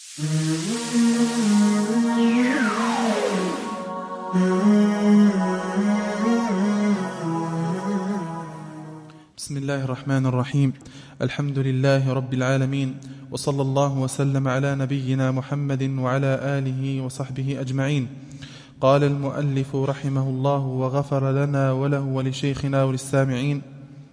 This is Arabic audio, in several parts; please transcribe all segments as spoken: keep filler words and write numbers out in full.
بسم الله الرحمن الرحيم. الحمد لله رب العالمين، وصلى الله وسلم على نبينا محمد وعلى آله وصحبه أجمعين. قال المؤلف رحمه الله وغفر لنا وله ولشيخنا وللسامعين: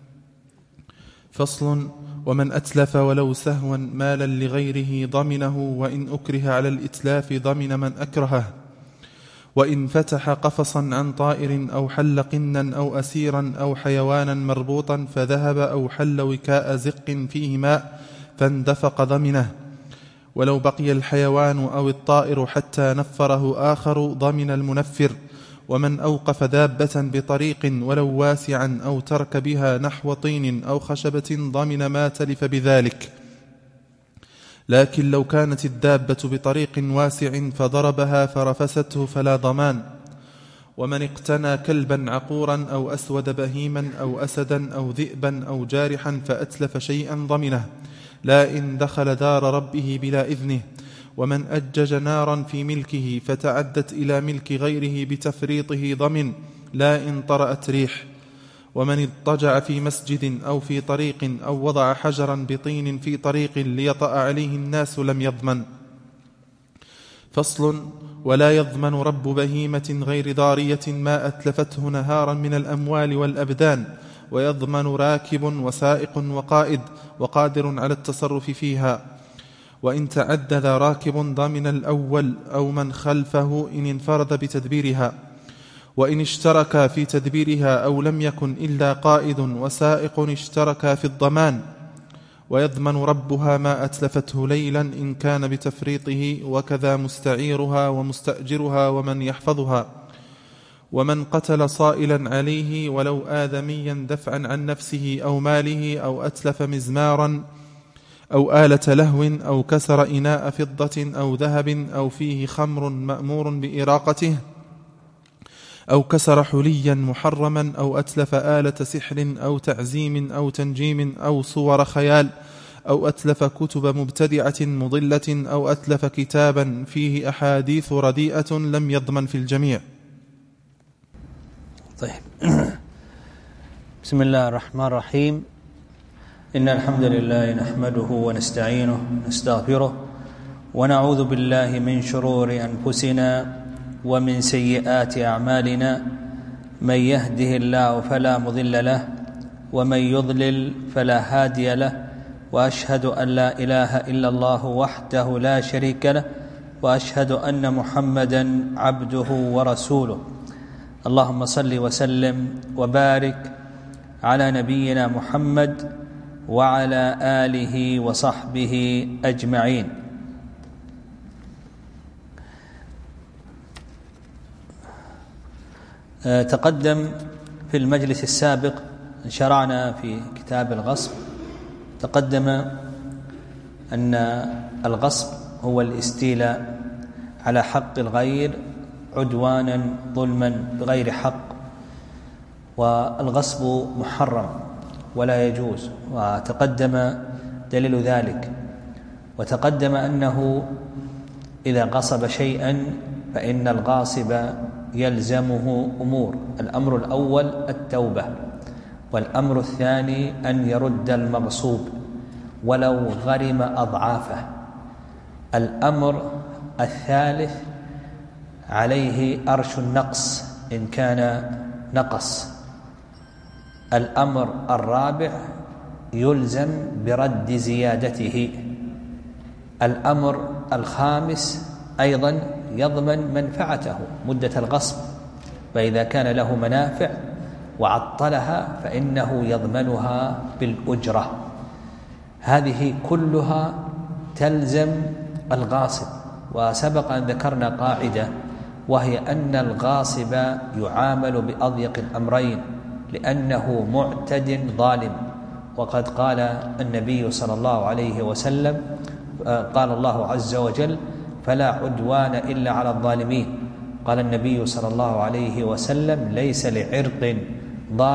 فصل: ومن أتلف ولو سهوا مالا لغيره ضمنه، وإن أكره على الإتلاف ضمن من أكرهه. وإن فتح قفصا عن طائر أو حل قنا أو أسيرا أو حيوانا مربوطا فذهب أو حل وكاء زق فيه ماء فاندفق ضمنه. ولو بقي الحيوان أو الطائر حتى نفره آخر ضمن المنفر. ومن أوقف دابة بطريق ولو واسعا أو ترك بها نحو طين أو خشبة ضمن ما تلف بذلك، لكن لو كانت الدابة بطريق واسع فضربها فرفسته فلا ضمان. ومن اقتنى كلبا عقورا أو أسود بهيما أو أسدا أو ذئبا أو جارحا فأتلف شيئا ضمنه، لا إن دخل دار ربه بلا إذنه. ومن أجج نارا في ملكه فتعدت إلى ملك غيره بتفريطه ضمن، لا إن طرأت ريح. ومن اضطجع في مسجد أو في طريق أو وضع حجرا بطين في طريق ليطأ عليه الناس لم يضمن. فصل: ولا يضمن رب بهيمة غير ضارية ما أتلفته نهارا من الأموال والأبدان، ويضمن راكب وسائق وقائد وقادر على التصرف فيها. وإن تعدد راكب ضمن الأول أو من خلفه إن انفرد بتدبيرها. وإن اشتركا في تدبيرها أو لم يكن إلا قائد وسائق اشتركا في الضمان. ويضمن ربها ما أتلفته ليلا إن كان بتفريطه، وكذا مستعيرها ومستأجرها ومن يحفظها. ومن قتل صائلا عليه ولو آدميا دفعا عن نفسه أو ماله، أو أتلف مزمارا أو آلة لهو، أو كسر إناء فضة أو ذهب أو فيه خمر مأمور بإراقته، أو كسر حليا محرما، أو أتلف آلة سحر أو تعزيم أو تنجيم أو صور خيال، أو أتلف كتب مبتدعة مضلة، أو أتلف كتابا فيه أحاديث رديئة لم يضمن في الجميع. طيب. بسم الله الرحمن الرحيم. إن الحمد لله نحمده ونستعينه ونستغفره، ونعوذ بالله من شرور أنفسنا ومن سيئات أعمالنا. من يهده الله فلا مضل له، ومن يضلل فلا هادي له. وأشهد أن لا إله إلا الله وحده لا شريك له، وأشهد أن محمدا عبده ورسوله. اللهم صل وسلم وبارك على نبينا محمد وعلى آله وصحبه أجمعين. تقدم في المجلس السابق شرعنا في كتاب الغصب، تقدم أن الغصب هو الاستيلاء على حق الغير عدوانا ظلما بغير حق، والغصب محرم ولا يجوز، وتقدم دليل ذلك. وتقدم أنه إذا غصب شيئا فإن الغاصب يلزمه أمور: الأمر الأول التوبة، والأمر الثاني أن يرد المغصوب ولو غرم أضعافه، الأمر الثالث عليه أرش النقص إن كان نقص، الأمر الرابع يلزم برد زيادته، الأمر الخامس أيضا يضمن منفعته مدة الغصب، فإذا كان له منافع وعطلها فإنه يضمنها بالأجرة. هذه كلها تلزم الغاصب. وسبق أن ذكرنا قاعدة، وهي أن الغاصب يعامل بأضيق الأمرين لأنه معتد ظالم. وقد قال النبي صلى الله عليه وسلم، قال الله عز وجل: فلا عدوان إلا على الظالمين. قال النبي صلى الله عليه وسلم: ليس لعرق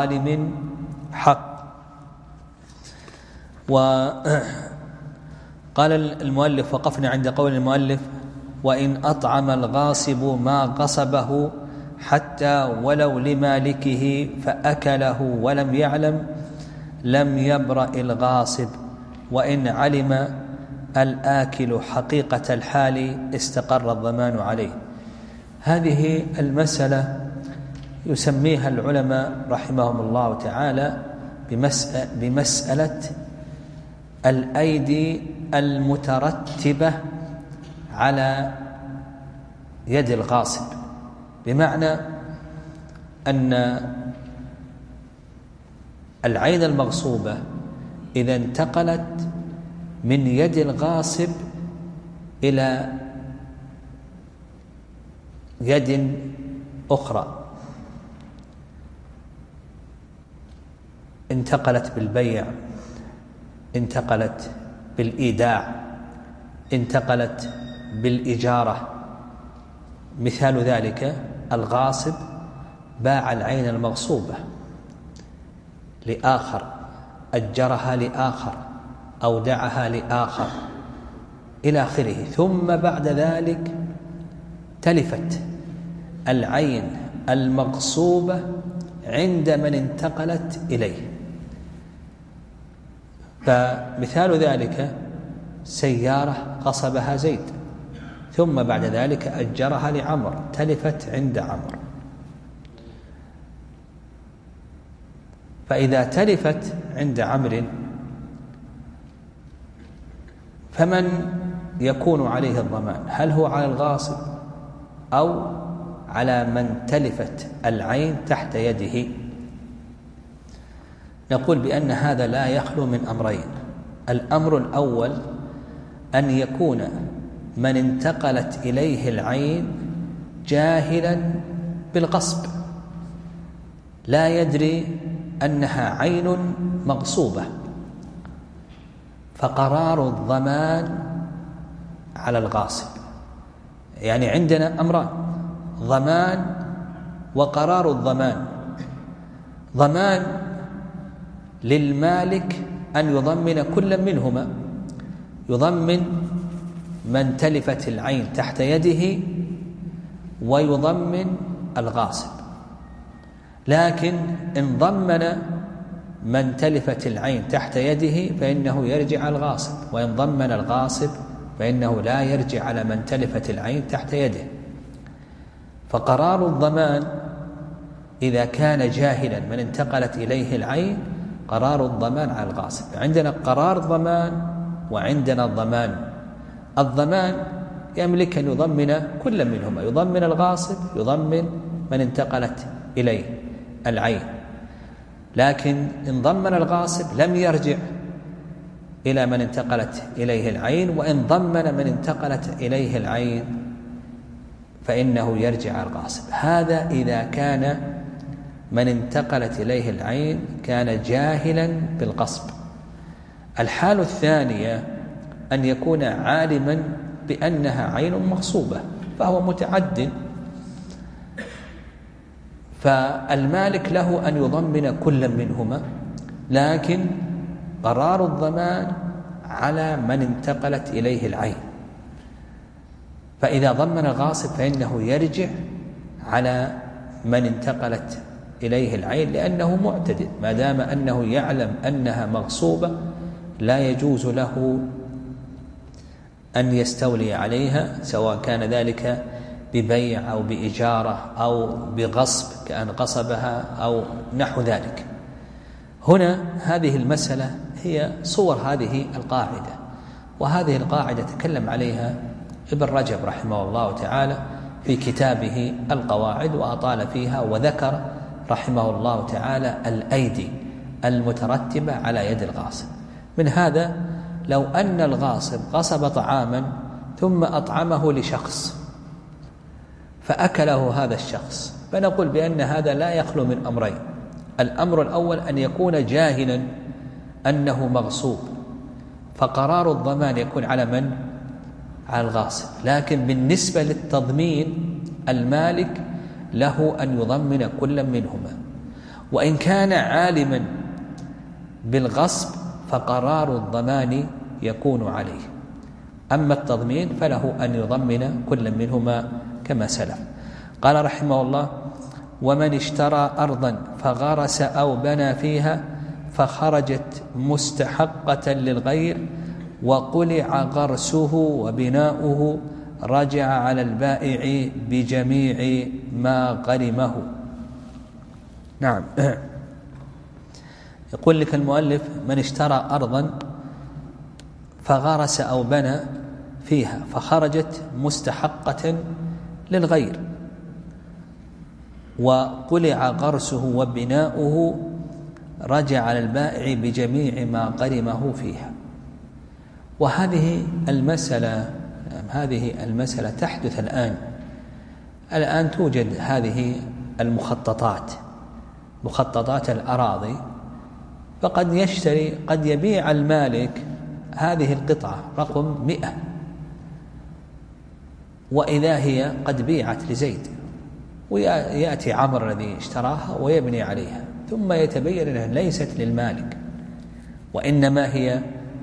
ظالم حق. قال المؤلف: وقفنا عند قول المؤلف: وإن أطعم الغاصب ما غصبه حتى ولو لمالكه فأكله ولم يعلم لم يبرأ الغاصب، وإن علم الآكل حقيقة الحال استقر الضمان عليه. هذه المسألة يسميها العلماء رحمهم الله تعالى بمسألة الأيدي المترتبة على يد الغاصب، بمعنى أن العين المغصوبة إذا انتقلت من يد الغاصب إلى يد أخرى، انتقلت بالبيع، انتقلت بالإيداع، انتقلت بالإجارة. مثال ذلك: الغاصب باع العين المغصوبة لآخر، أجرها لآخر، أودعها لآخر إلى آخره، ثم بعد ذلك تلفت العين المغصوبة عند من انتقلت إليه. فمثال ذلك: سيارة غصبها زيد، ثم بعد ذلك أجرها لعمر، تلفت عند عمر. فإذا تلفت عند عمرو فمن يكون عليه الضمان؟ هل هو على الغاصب أو على من تلفت العين تحت يده؟ نقول بأن هذا لا يخلو من أمرين. الأمر الأول أن يكون من انتقلت إليه العين جاهلا بالغصب، لا يدري أنها عين مغصوبة، فقرار الضمان على الغاصب. يعني عندنا أمران: ضمان وقرار الضمان. ضمان للمالك أن يضمن كل منهما، يضمن من تلفت العين تحت يده ويضمن الغاصب. لكن إن ضمن من تلفت العين تحت يده فإنه يرجع على الغاصب، وإن ضمن الغاصب فإنه لا يرجع على من تلفت العين تحت يده. فقرار الضمان إذا كان جاهلا من انتقلت إليه العين قرار الضمان على الغاصب. عندنا قرار ضمان وعندنا الضمان. الضمان يملك أن يضمن كل منهما، يضمن الغاصب، يضمن من انتقلت إليه العين. لكن إن ضمن الغاصب لم يرجع إلى من انتقلت إليه العين، وإن ضمن من انتقلت إليه العين فإنه يرجع على الغاصب. هذا إذا كان من انتقلت إليه العين كان جاهلا بالغصب. الحال الثانية أن يكون عالما بأنها عين مغصوبة، فهو متعد، فالمالك له أن يضمن كل منهما، لكن قرار الضمان على من انتقلت إليه العين. فإذا ضمن الغاصب فإنه يرجع على من انتقلت إليه العين، لأنه معتد، ما دام أنه يعلم أنها مغصوبة لا يجوز له أن يستولي عليها، سواء كان ذلك ببيع أو بإجارة أو بغصب كأن غصبها أو نحو ذلك. هنا هذه المسألة هي صور هذه القاعدة، وهذه القاعدة تكلم عليها ابن رجب رحمه الله تعالى في كتابه القواعد، وأطال فيها وذكر رحمه الله تعالى الأيدي المترتبة على يد الغاصب. من هذا لو أن الغاصب غصب طعاما ثم أطعمه لشخص فأكله هذا الشخص، فنقول بأن هذا لا يخلو من أمرين: الأمر الأول أن يكون جاهلا أنه مغصوب، فقرار الضمان يكون على من؟ على الغاصب. لكن بالنسبة للتضمين المالك له أن يضمن كل منهما. وإن كان عالما بالغصب فقرار الضمان يكون عليه. أما التضمين فله أن يضمن كل منهما كما سلف. قال رحمه الله: ومن اشترى أرضا فغرس أو بنى فيها فخرجت مستحقة للغير وقلع غرسه وبناؤه رجع على البائع بجميع ما غرمه. نعم. يقول لك المؤلف: من اشترى أرضا فغرس أو بنى فيها فخرجت مستحقة للغير وقلع غرسه وبناؤه رجع على البائع بجميع ما غرمه فيها. وهذه المسألة هذه المسألة تحدث الآن الآن توجد هذه المخططات، مخططات الأراضي، فقد يشتري قد يبيع المالك هذه القطعة رقم مئة، وإذا هي قد بيعت لزيد، ويأتي عمرو الذي اشتراها ويبني عليها، ثم يتبين أنها ليست للمالك وإنما هي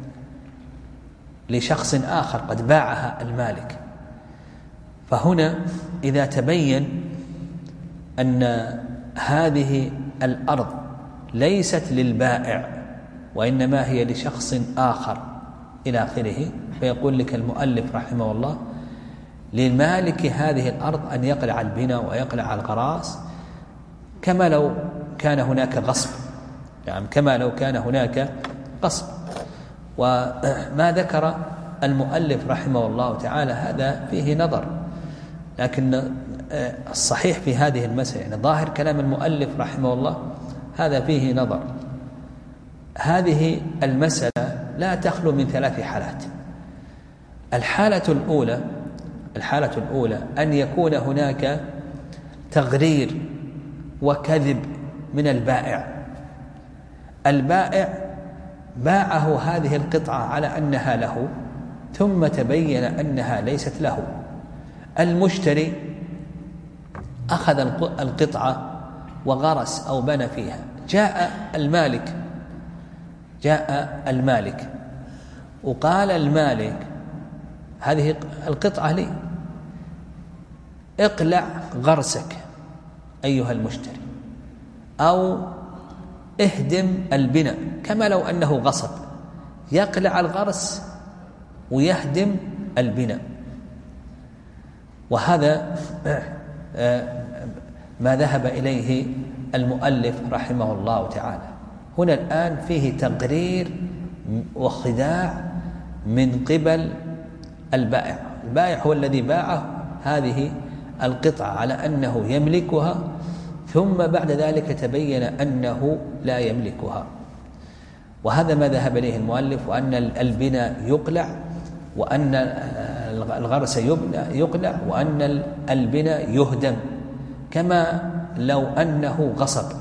لشخص آخر قد باعها المالك. فهنا إذا تبين أن هذه الأرض ليست للبائع وإنما هي لشخص آخر إلى آخره، فيقول لك المؤلف رحمه الله: للمالك هذه الأرض أن يقلع البناء ويقلع الغراس كما لو كان هناك غصب، يعني كما لو كان هناك غصب. وما ذكر المؤلف رحمه الله تعالى هذا فيه نظر، لكن الصحيح في هذه المسألة يعني ظاهر كلام المؤلف رحمه الله هذا فيه نظر. هذه المسألة لا تخلو من ثلاث حالات. الحالة الأولى الحالة الأولى أن يكون هناك تغرير وكذب من البائع. البائع باعه هذه القطعة على أنها له، ثم تبين أنها ليست له. المشتري أخذ القطعة وغرس أو بنى فيها، جاء المالك جاء المالك وقال المالك: هذه القطعة لي، اقلع غرسك أيها المشتري، أو اهدم البناء، كما لو أنه غصب، يقلع الغرس ويهدم البناء. وهذا ما ذهب إليه المؤلف رحمه الله تعالى. هنا الآن فيه تقرير وخداع من قبل البائع. البائع هو الذي باعه هذه القطعة على أنه يملكها، ثم بعد ذلك تبين أنه لا يملكها. وهذا ما ذهب إليه المؤلف، وأن البناء يقلع، وأن الغرس يقلع، وأن البناء يهدم كما لو أنه غصب.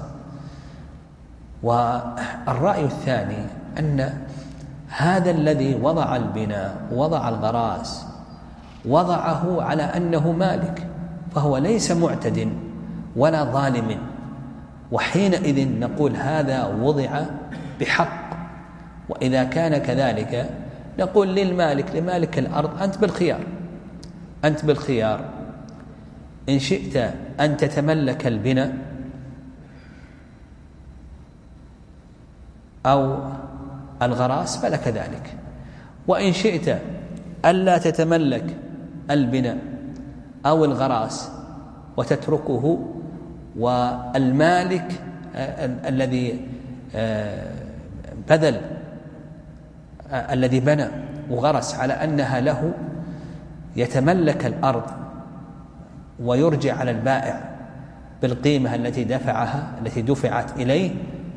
والرأي الثاني أن هذا الذي وضع البناء وضع الغراس وضعه على أنه مالك، فهو ليس معتد ولا ظالم، وحينئذ نقول هذا وضع بحق. وإذا كان كذلك نقول للمالك لمالك الأرض: أنت بالخيار أنت بالخيار إن شئت أن تتملك البناء أو الغراس فلك ذلك، وإن شئت ألا تتملك البناء أو الغراس وتتركه، والمالك الذي بذل الذي بنى وغرس على أنها له يتملك الأرض ويرجع على البائع بالقيمة التي دفعها التي دفعت إليه.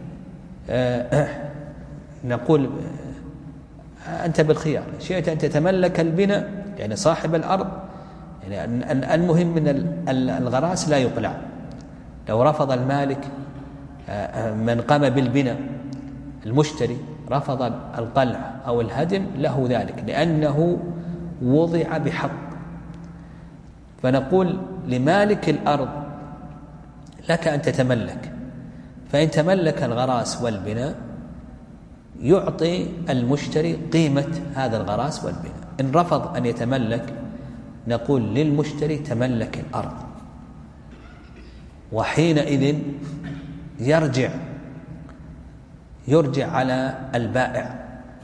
نقول أنت بالخيار، شئت أن تتملك البناء يعني صاحب الأرض، يعني المهم من الغراس لا يقلع. لو رفض المالك من قام بالبناء، المشتري رفض القلع أو الهدم، له ذلك لأنه وضع بحق. فنقول لمالك الأرض: لك أن تتملك، فإن تملك الغراس والبناء يعطي المشتري قيمة هذا الغراس والبناء، إن رفض أن يتملك نقول للمشتري تملك الأرض، وحينئذ يرجع يرجع على البائع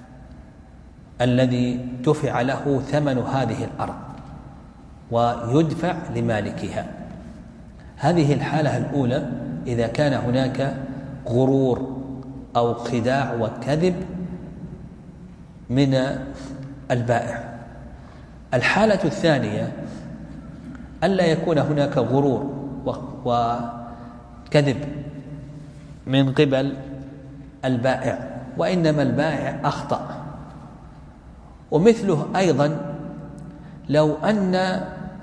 الذي دفع له ثمن هذه الأرض ويدفع لمالكها. هذه الحالة الأولى إذا كان هناك غرور أو خداع وكذب من البائع. الحالة الثانية ألا يكون هناك غرور وكذب من قبل البائع، وإنما البائع أخطأ. ومثله أيضا لو أن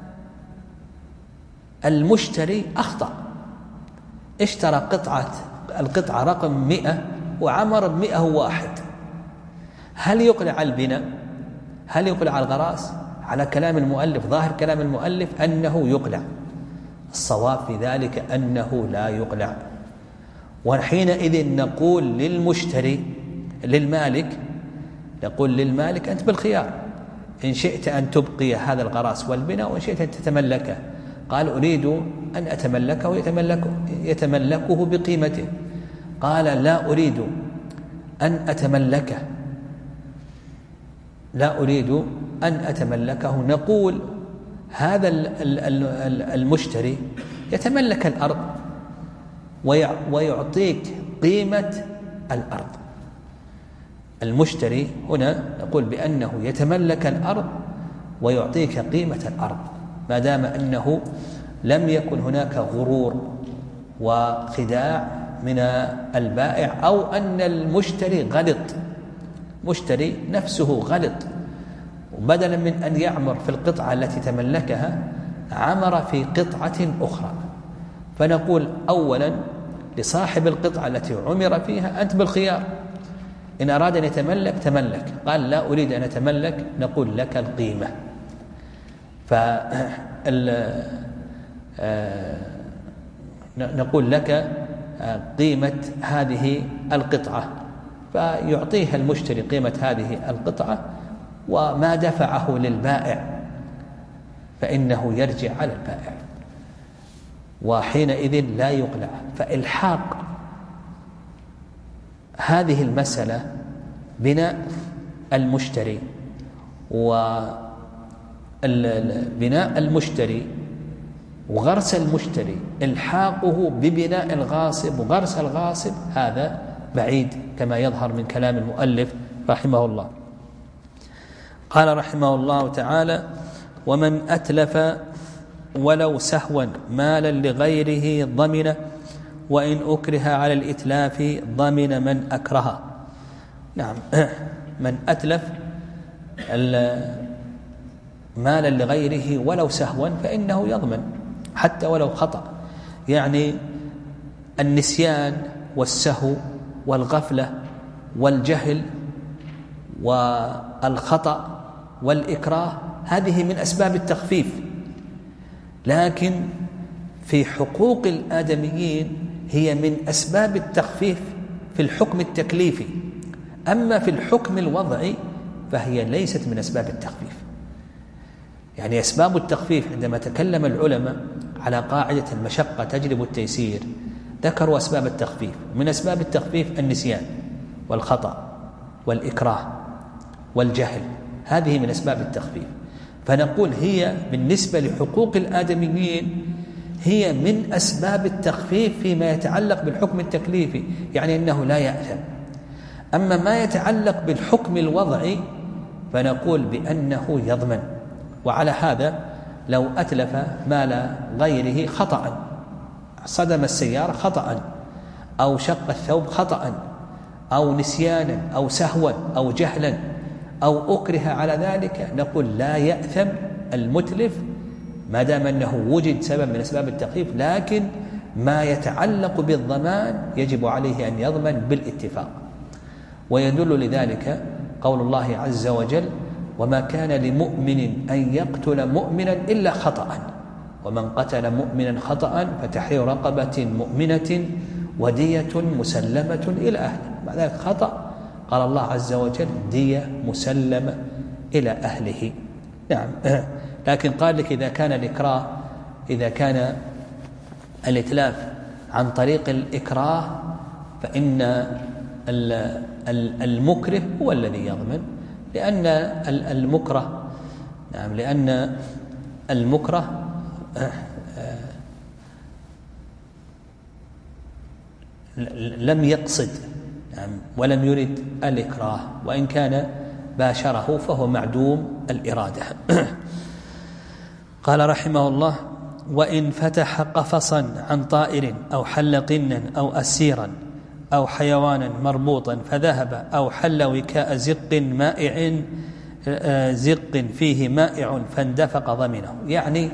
المشتري أخطأ، اشترى قطعة القطعة رقم مئة وعمر بمئة واحد، هل يقلع على البناء؟ هل يقلع على الغراس؟ على كلام المؤلف، ظاهر كلام المؤلف أنه يقلع. الصواب في ذلك أنه لا يقلع. وحينئذ نقول للمشتري للمالك نقول للمالك أنت بالخيار، إن شئت أن تبقي هذا الغراس والبناء وإن شئت أن تتملكه. قال أريد أن أتملكه يتملكه, يتملكه بقيمته. قال لا أريد أن أتملكه لا أريد أن أتملكه نقول هذا المشتري يتملك الأرض ويعطيك قيمة الأرض. المشتري هنا نقول بأنه يتملك الأرض ويعطيك قيمة الأرض، ما دام أنه لم يكن هناك غرور وخداع من البائع، أو أن المشتري غلط، مشتري نفسه غلط، وبدلا من أن يعمر في القطعة التي تملكها عمر في قطعة أخرى. فنقول أولا لصاحب القطعة التي عمر فيها أنت بالخيار، إن أراد أن يتملك تملك، قال لا أريد أن أتملك نقول لك القيمة. فنقول لك قيمة هذه القطعة، فيعطيها المشتري قيمة هذه القطعة، وما دفعه للبائع فإنه يرجع على البائع، وحينئذ لا يقلع. فإلحاق هذه المسألة بناء المشتري وبناء المشتري وغرس المشتري، إلحاقه ببناء الغاصب وغرس الغاصب، هذا بعيد كما يظهر من كلام المؤلف رحمه الله. قال رحمه الله تعالى: ومن أتلف ولو سهوا مالا لغيره ضمنه، وإن أكره على الإتلاف ضمن من أكره. نعم، من أتلف مالا لغيره ولو سهوا فإنه يضمن حتى ولو خطأ. يعني النسيان والسهو والغفلة والجهل والخطأ والإكراه هذه من أسباب التخفيف، لكن في حقوق الآدميين هي من أسباب التخفيف في الحكم التكليفي. أما في الحكم الوضعي فهي ليست من أسباب التخفيف. يعني أسباب التخفيف عندما تكلم العلماء على قاعدة المشقة تجلب التيسير ذكروا أسباب التخفيف. من أسباب التخفيف النسيان والخطأ والإكراه والجهل، هذه من أسباب التخفيف. فنقول هي بالنسبة لحقوق الآدميين هي من أسباب التخفيف فيما يتعلق بالحكم التكليفي، يعني أنه لا يأثم. أما ما يتعلق بالحكم الوضعي فنقول بأنه يضمن. وعلى هذا لو أتلف مال غيره خطأ، صدم السيارة خطأ، أو شق الثوب خطأ، أو نسيانا أو سهوا أو جهلا، أو أكره على ذلك، نقول لا يأثم المتلف ما دام أنه وجد سبب من أسباب التخفيف، لكن ما يتعلق بالضمان يجب عليه أن يضمن بالاتفاق. ويدل لذلك قول الله عز وجل: وما كان لمؤمن أن يقتل مؤمنا إلا خطأ، ومن قتل مؤمنا خطأ فتحرير رقبة مؤمنة ودية مسلمة إلى أهله. مع ذلك خطأ قال الله عز وجل دية مسلمة إلى أهله. نعم. لكن قال لك إذا كان الإكراه إذا كان الإتلاف عن طريق الإكراه فإن المكره هو الذي يضمن، لأن المكره نعم لأن المكره لم يقصد نعم ولم يرد الإكراه، وإن كان باشره فهو معدوم الإرادة. قال رحمه الله: وإن فتح قفصا عن طائر أو حل قنا أو أسيرا أو حيوانا مربوطا فذهب أو حل وكاء زق مائع زق فيه مائع فاندفق ضمنه. يعني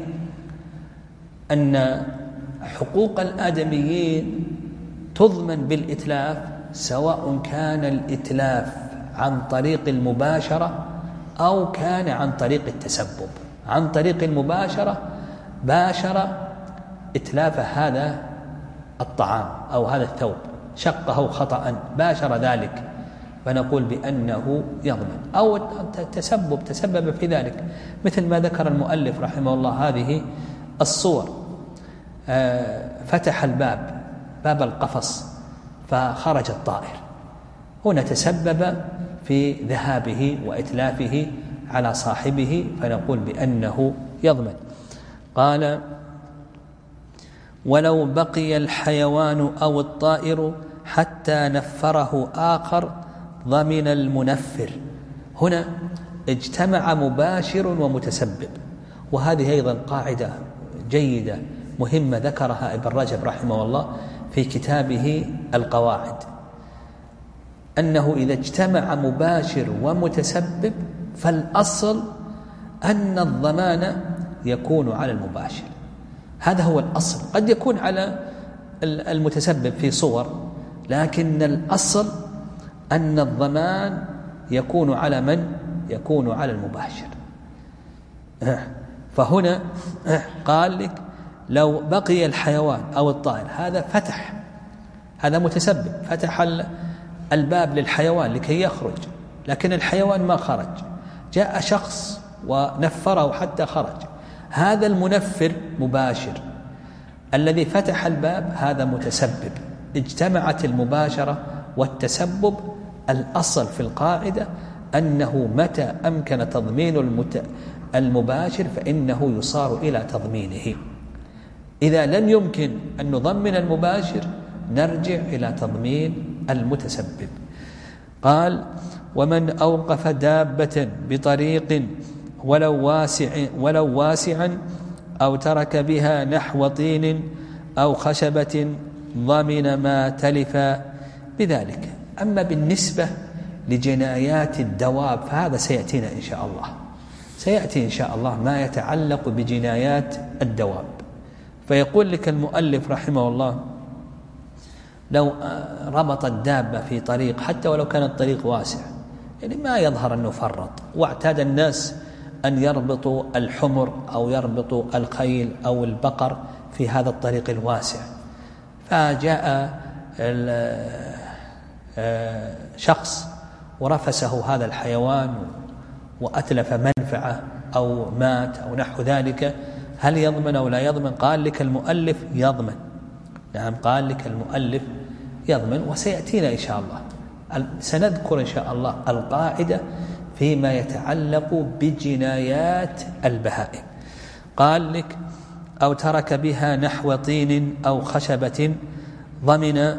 أن حقوق الآدميين تضمن بالإتلاف، سواء كان الإتلاف عن طريق المباشرة أو كان عن طريق التسبب. عن طريق المباشرة باشر إتلاف هذا الطعام أو هذا الثوب، شقه خطأ باشر ذلك، فنقول بأنه يضمن. أو التسبب تسبب في ذلك، مثل ما ذكر المؤلف رحمه الله هذه الصور. فتح الباب باب القفص فخرج الطائر، هنا تسبب في ذهابه وإتلافه على صاحبه، فنقول بأنه يضمن. قال: ولو بقي الحيوان أو الطائر حتى نفره آخر ضمن المنفر. هنا اجتمع مباشر ومتسبب، وهذه أيضا قاعدة جيدة مهمة ذكرها ابن رجب رحمه الله في كتابه القواعد، أنه إذا اجتمع مباشر ومتسبب فالأصل أن الضمان يكون على المباشر، هذا هو الأصل. قد يكون على المتسبب في صور، لكن الأصل أن الضمان يكون على من؟ يكون على المباشر. فهنا قال لك: لو بقي الحيوان أو الطائر، هذا فتح، هذا متسبب، فتح الباب للحيوان لكي يخرج، لكن الحيوان ما خرج، جاء شخص ونفره حتى خرج، هذا المنفر مباشر، الذي فتح الباب هذا متسبب. اجتمعت المباشرة والتسبب. الأصل في القاعدة أنه متى أمكن تضمين المت... المباشر فإنه يصار إلى تضمينه. إذا لم يمكن أن نضمن المباشر نرجع إلى تضمين المتسبب. قال: ومن أوقف دابة بطريق ولو واسع ولو واسعا أو ترك بها نحو طين أو خشبة ضمن ما تلف بذلك. أما بالنسبة لجنايات الدواب فهذا سيأتينا إن شاء الله، سيأتي إن شاء الله ما يتعلق بجنايات الدواب. فيقول لك المؤلف رحمه الله: لو ربط الدابة في طريق حتى ولو كان الطريق واسع، يعني ما يظهر أنه فرط، واعتاد الناس أن يربطوا الحمر أو يربطوا الخيل أو البقر في هذا الطريق الواسع، فجاء شخص ورفسه هذا الحيوان وأتلف منفعة أو مات أو نحو ذلك، هل يضمن أو لا يضمن؟ قال لك المؤلف يضمن. نعم، قال لك المؤلف يضمن، وسيأتينا إن شاء الله سنذكر إن شاء الله القاعدة فيما يتعلق بجنايات البهائم. قال لك: أو ترك بها نحو طين أو خشبة ضمن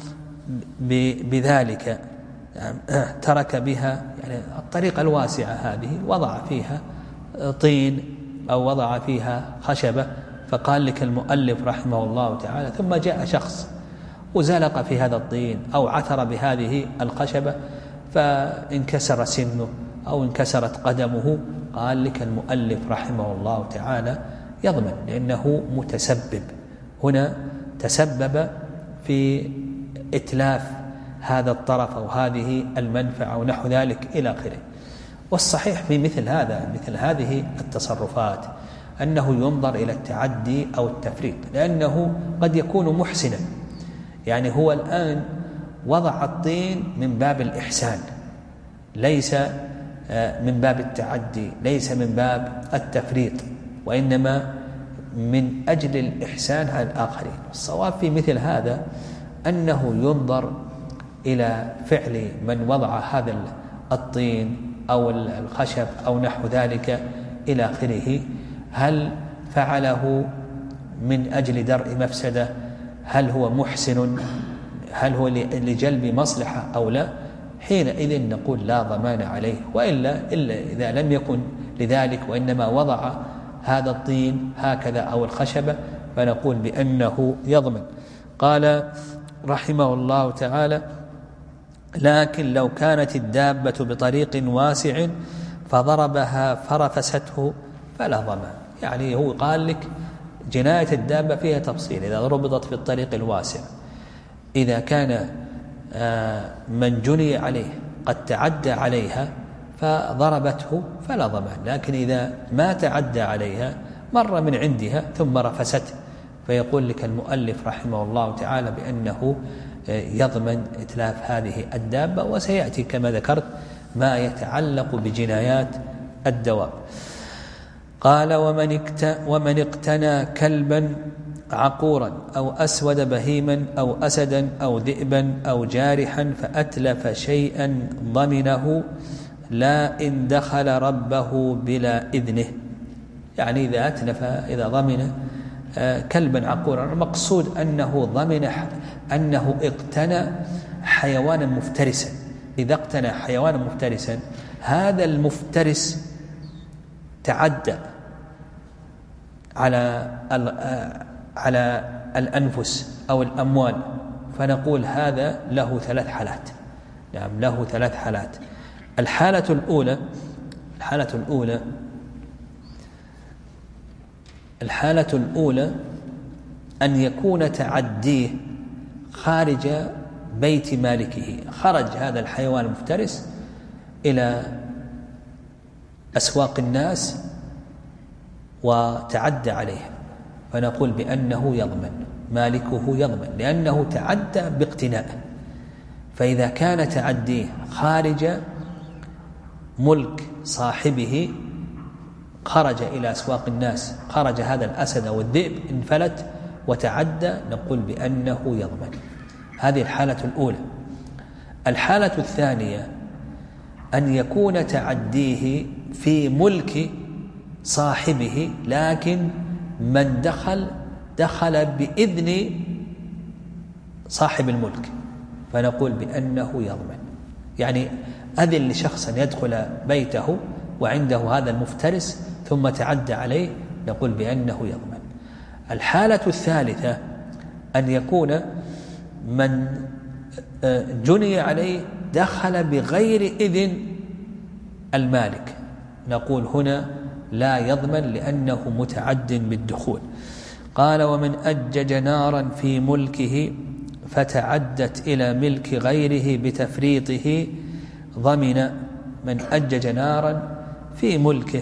بذلك. ترك بها يعني الطريقة الواسعة هذه، وضع فيها طين أو وضع فيها خشبة، فقال لك المؤلف رحمه الله تعالى: ثم جاء شخص وزلق في هذا الطين أو عثر بهذه الخشبة فانكسر سنه أو انكسرت قدمه، قال لك المؤلف رحمه الله تعالى يضمن، لأنه متسبب، هنا تسبب في إتلاف هذا الطرف أو هذه المنفعة ونحو ذلك إلى آخره. والصحيح في مثل هذا مثل هذه التصرفات أنه ينظر إلى التعدي أو التفريط، لأنه قد يكون محسنا، يعني هو الآن وضع الطين من باب الإحسان، ليس من باب التعدي، ليس من باب التفريط، وإنما من أجل الإحسان على الآخرين. الصواب في مثل هذا أنه ينظر إلى فعل من وضع هذا الطين أو الخشب أو نحو ذلك إلى آخره، هل فعله من أجل درء مفسدة، هل هو محسن، هل هو لجلب مصلحة أو لا، حينئذ نقول لا ضمان عليه. وإلا إلا إذا لم يكن لذلك وإنما وضع هذا الطين هكذا أو الخشبة فنقول بأنه يضمن. قال رحمه الله تعالى: لكن لو كانت الدابة بطريق واسع فضربها فرفسته فلا ضمان. يعني هو قال لك جناية الدابة فيها تفصيل، إذا ربطت في الطريق الواسع، إذا كان من جني عليه قد تعدى عليها فضربته فلا ضمان، لكن إذا ما تعدى عليها مر من عندها ثم رفسته فيقول لك المؤلف رحمه الله تعالى بأنه يضمن إتلاف هذه الدابة. وسيأتي كما ذكرت ما يتعلق بجنايات الدواب. قال: ومن اقتنى كلبا عقورا أو أسود بهيما أو أسدا أو ذئبا أو جارحا فأتلف شيئا ضمنه لا إن دخل ربه بلا إذنه. يعني إذا أتلف إذا ضمن كلبا عقورا، المقصود أنه ضمن أنه اقتنى حيوانا مفترسا. إذا اقتنى حيوانا مفترسا هذا المفترس تعدى على على الأنفس أو الأموال، فنقول هذا له ثلاث حالات. نعم له ثلاث حالات. الحالة الأولى الحالة الأولى الحالة الأولى أن يكون تعديه خارج بيت مالكه، خرج هذا الحيوان المفترس إلى أسواق الناس وتعدى عليهم، فنقول بأنه يضمن، مالكه يضمن، لأنه تعدى باقتنائه. فإذا كان تعديه خارج ملك صاحبه، خرج إلى أسواق الناس، خرج هذا الأسد أو الذئب انفلت وتعدى، نقول بأنه يضمن. هذه الحالة الأولى. الحالة الثانية أن يكون تعديه في ملك صاحبه، لكن من دخل دخل بإذن صاحب الملك، فنقول بأنه يضمن. يعني أذن لشخص يدخل بيته وعنده هذا المفترس ثم تعدى عليه، نقول بأنه يضمن. الحالة الثالثة أن يكون من جني عليه دخل بغير إذن المالك، نقول هنا لا يضمن لأنه متعد بالدخول. قال: ومن أجج نارا في ملكه فتعدت إلى ملك غيره بتفريطه ضمن. من أجج نارا في ملكه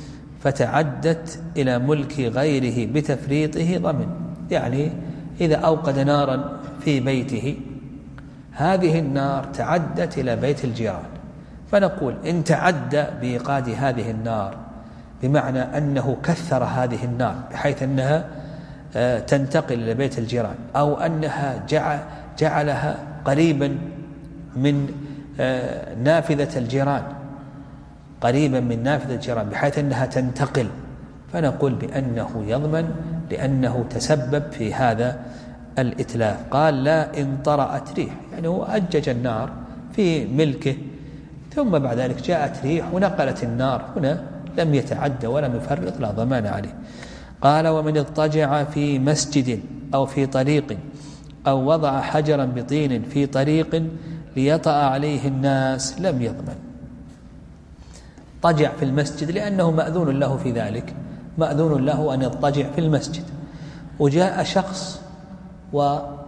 فتعدت إلى ملك غيره بتفريطه ضمن. يعني إذا أوقد نارا في بيته، هذه النار تعدت إلى بيت الجيران، فنقول إن تعدى بإيقاد هذه النار بمعنى أنه كثر هذه النار بحيث أنها تنتقل إلى بيت الجيران، أو أنها جعلها قريبا من نافذة الجيران، قريبا من نافذة الجيران بحيث أنها تنتقل، فنقول بأنه يضمن لأنه تسبب في هذا الإتلاف. قال: لا إن طرأت ريح، يعني هو أجج النار في ملكه ثم بعد ذلك جاءت ريح ونقلت النار، هنا لم يتعدى ولم يفرط، لا ضمان عليه. قال: ومن اضطجع في مسجد أو في طريق أو وضع حجرا بطين في طريق ليطأ عليه الناس لم يضمن. اضطجع في المسجد لأنه مأذون له في ذلك، مأذون له أن يضطجع في المسجد، وجاء شخص وجاء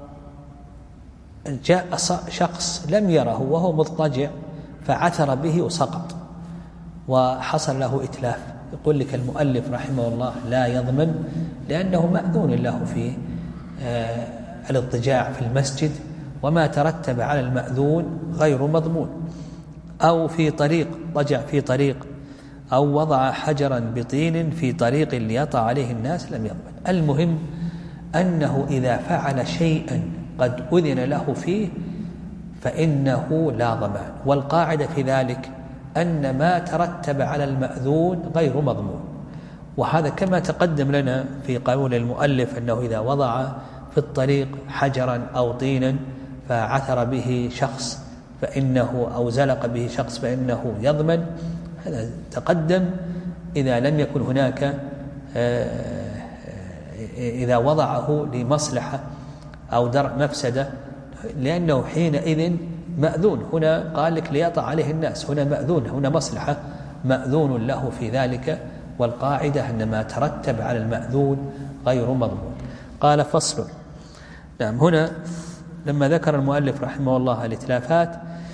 شخص لم يره وهو مضطجع فعثر به وسقط وحصل له إتلاف، يقول لك المؤلف رحمه الله لا يضمن لأنه مأذون له في الاضطجاع في المسجد، وما ترتب على المأذون غير مضمون. أو في طريق ضجع في طريق، أو وضع حجرا بطين في طريق ليطع عليه الناس لم يضمن. المهم أنه إذا فعل شيئا قد أذن له فيه فإنه لا ضمان. والقاعدة في ذلك أن ما ترتب على المأذون غير مضمون، وهذا كما تقدم لنا في قول المؤلف أنه إذا وضع في الطريق حجرا أو طينا فعثر به شخص فإنه أو زلق به شخص فإنه يضمن، هذا تقدم إذا لم يكن هناك إذا وضعه لمصلحة أو درء مفسدة، لأنه حينئذ مأذون. هنا قال لك ليطع عليه الناس، هنا مأذون، هنا مصلحة مأذون له في ذلك. والقاعدة أن ما ترتب على المأذون غير مضمون. قال فصل. نعم، هنا لما ذكر المؤلف رحمه الله الإتلافات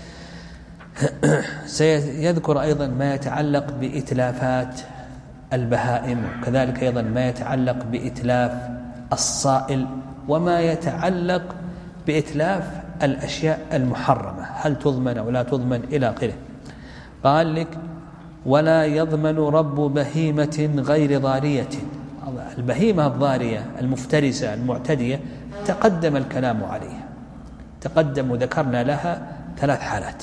سيذكر أيضا ما يتعلق بإتلافات البهائم، وكذلك أيضا ما يتعلق بإتلاف الصائل، وما يتعلق بإتلاف الأشياء المحرمة، هل تضمن أو لا تضمن إلى آخره. قال لك ولا يضمن رب بهيمة غير ضارية. البهيمة الضارية المفترسة المعتدية تقدم الكلام عليها، تقدم وذكرنا لها ثلاث حالات.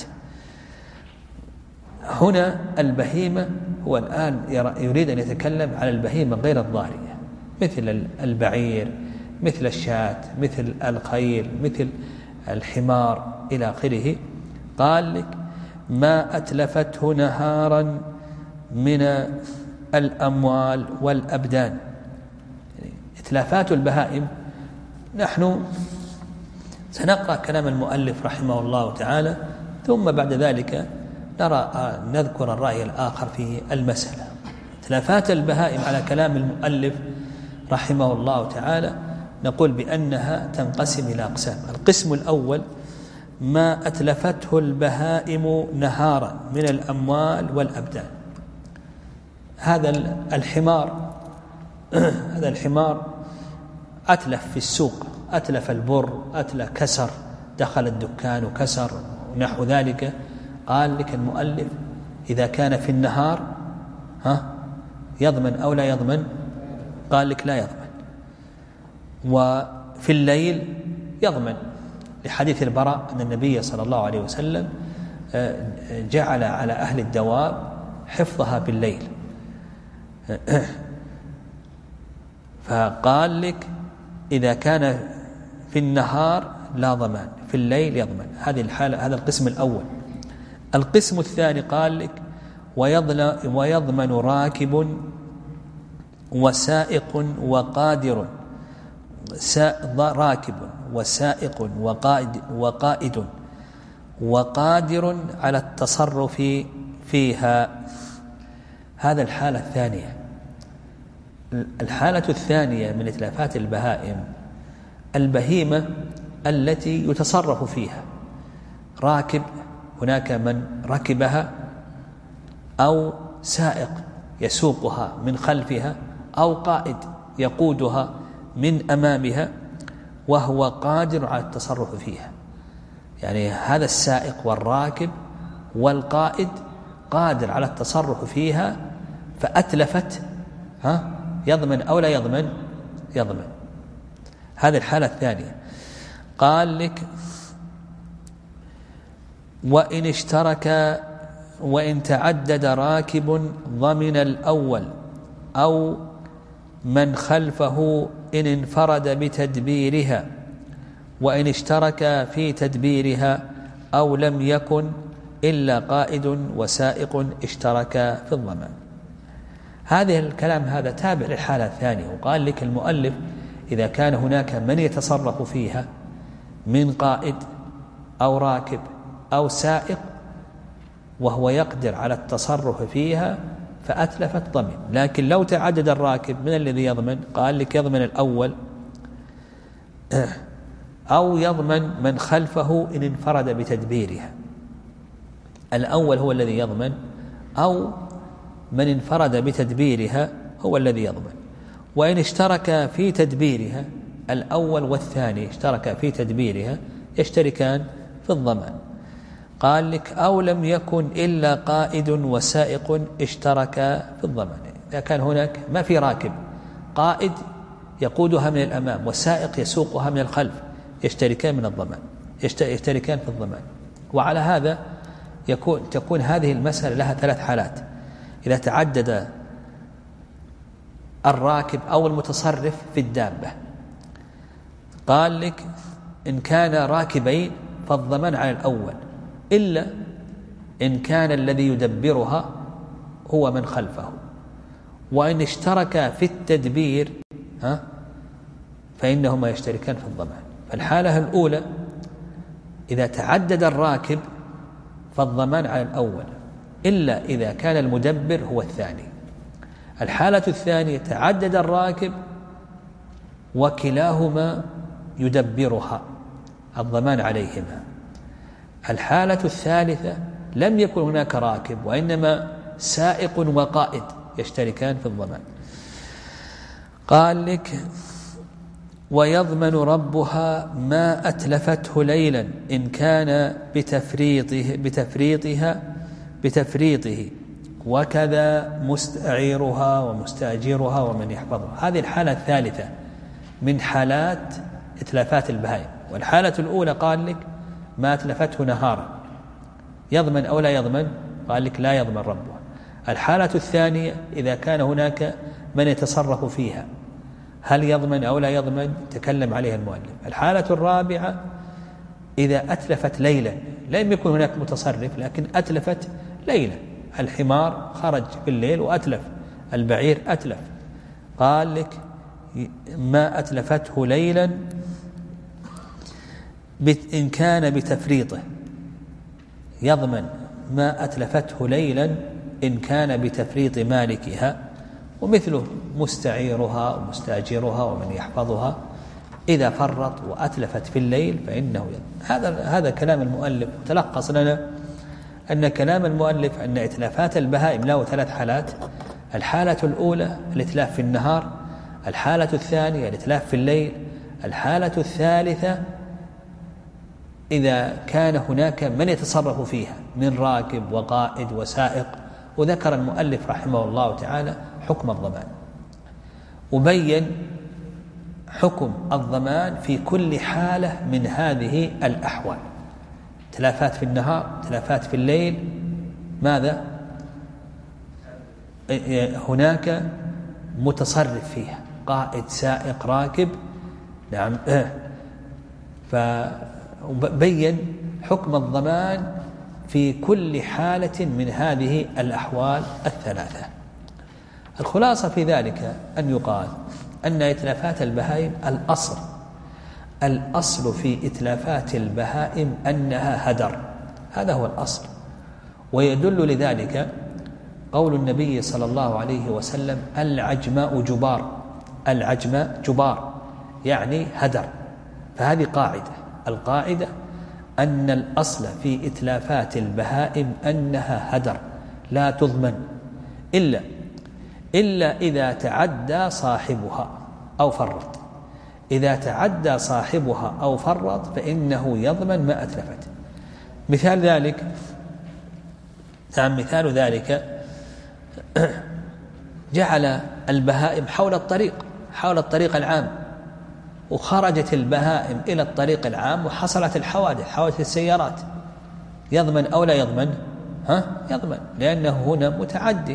هنا البهيمة هو الآن يريد أن يتكلم على البهيمة غير الضارية، مثل البعير، مثل الشاة، مثل الخيل، مثل الحمار إلى آخره. قال لك ما أتلفته نهارا من الأموال والأبدان. إتلافات البهائم، نحن سنقرأ كلام المؤلف رحمه الله تعالى، ثم بعد ذلك نرى نذكر الرأي الآخر في المسألة. إتلافات البهائم على كلام المؤلف رحمه الله تعالى نقول بأنها تنقسم إلى أقسام. القسم الأول ما أتلفته البهائم نهارا من الأموال والأبدان. هذا الحمار هذا الحمار أتلف في السوق، أتلف البر، أتلف كسر، دخل الدكان وكسر ونحو ذلك. قال لك المؤلف إذا كان في النهار ها يضمن أو لا يضمن؟ قال لك لا يضمن. وفي الليل يضمن، لحديث البراء أن النبي صلى الله عليه وسلم جعل على أهل الدواب حفظها بالليل، فقال لك إذا كان في النهار لا ضمان، في الليل يضمن. هذه الحالة، هذا القسم الأول. القسم الثاني قال لك ويضمن راكب وسائق وقادر، راكب وسائق وقائد وقائد وقادر على التصرف فيها. هذا الحالة الثانية. الحالة الثانية من إتلافات البهائم البهيمة التي يتصرف فيها، راكب، هناك من ركبها، أو سائق يسوقها من خلفها، أو قائد يقودها من أمامها وهو قادر على التصرف فيها. يعني هذا السائق والراكب والقائد قادر على التصرف فيها فأتلفت، ها يضمن أو لا يضمن؟ يضمن. هذه الحالة الثانية. قال لك وإن اشترك وإن تعدد راكب ضمن الأول أو من خلفه إن انفرد بتدبيرها، وإن اشترك في تدبيرها أو لم يكن إلا قائد وسائق اشترك في الضمان. هذه الكلام هذا تابع للحالة الثانية. وقال لك المؤلف إذا كان هناك من يتصرف فيها من قائد أو راكب أو سائق وهو يقدر على التصرف فيها فأتلفت ضمن. لكن لو تعدد الراكب من الذي يضمن؟ قال لك يضمن الأول أو يضمن من خلفه إن انفرد بتدبيرها. الأول هو الذي يضمن، أو من انفرد بتدبيرها هو الذي يضمن. وإن اشترك في تدبيرها، الأول والثاني اشترك في تدبيرها، يشتركان في الضمان. قال لك أو لم يكن إلا قائد وسائق اشترك في الضمان. إذا كان هناك ما في راكب، قائد يقودها من الأمام وسائق يسوقها من الخلف، يشتركان من الضمان، يشتركان في الضمان. وعلى هذا يكون تكون هذه المسألة لها ثلاث حالات. إذا تعدد الراكب أو المتصرف في الدابة، قال لك إن كان راكبين فالضمان على الأول، إلا إن كان الذي يدبرها هو من خلفه، وإن اشترك في التدبير ها فإنهما يشتركان في الضمان. فالحالة الأولى إذا تعدد الراكب فالضمان على الأول، إلا إذا كان المدبر هو الثاني. الحالة الثانية تعدد الراكب وكلاهما يدبرها، الضمان عليهما. الحالة الثالثة لم يكن هناك راكب وإنما سائق وقائد، يشتركان في الضمان. قال لك ويضمن ربها ما أتلفته ليلا إن كان بتفريطه بتفريطها بتفريطه، وكذا مستعيرها ومستأجرها ومن يحفظها. هذه الحالة الثالثة من حالات إتلافات البهائم. والحالة الأولى قال لك ما أتلفته نهارا، يضمن أو لا يضمن؟ قال لك لا يضمن ربها. الحالة الثانية إذا كان هناك من يتصرف فيها، هل يضمن أو لا يضمن؟ تكلم عليها المؤلف. الحالة الرابعة إذا أتلفت ليلا، لم يكن هناك متصرف لكن أتلفت ليلا، الحمار خرج بالليل وأتلف، البعير أتلف، قال لك ما أتلفته ليلا إن كان بتفريطه، يضمن ما أتلفته ليلا إن كان بتفريط مالكها، ومثله مستعيرها ومستأجرها ومن يحفظها إذا فرط وأتلفت في الليل فإنه يضمن. هذا هذا كلام المؤلف. تلخص لنا أن كلام المؤلف أن إتلافات البهائم له ثلاث حالات. الحالة الأولى الإتلاف في النهار، الحالة الثانية الإتلاف في الليل، الحالة الثالثة إذا كان هناك من يتصرف فيها من راكب وقائد وسائق. وذكر المؤلف رحمه الله تعالى حكم الضمان، وبين حكم الضمان في كل حالة من هذه الأحوال: تلافات في النهار، تلافات في الليل، ماذا؟ هناك متصرف فيها، قائد سائق راكب. نعم. فبين حكم الضمان في كل حالة من هذه الأحوال الثلاثة. الخلاصة في ذلك أن يقال أن إتلافات البهائم الأصل الأصل في إتلافات البهائم أنها هدر، هذا هو الأصل. ويدل لذلك قول النبي صلى الله عليه وسلم: العجماء جبار، العجماء جبار يعني هدر. فهذه قاعدة، القاعدة أن الأصل في إتلافات البهائم أنها هدر لا تضمن إلا إلا إذا تعدى صاحبها أو فرط. إذا تعدى صاحبها أو فرط فإنه يضمن ما أتلفت. مثال ذلك نعم مثال ذلك جعل البهائم حول الطريق حول الطريق العام، وخرجت البهائم إلى الطريق العام وحصلت الحوادث، حوادث السيارات، يضمن أو لا يضمن؟ ها؟ يضمن، لأنه هنا متعدي.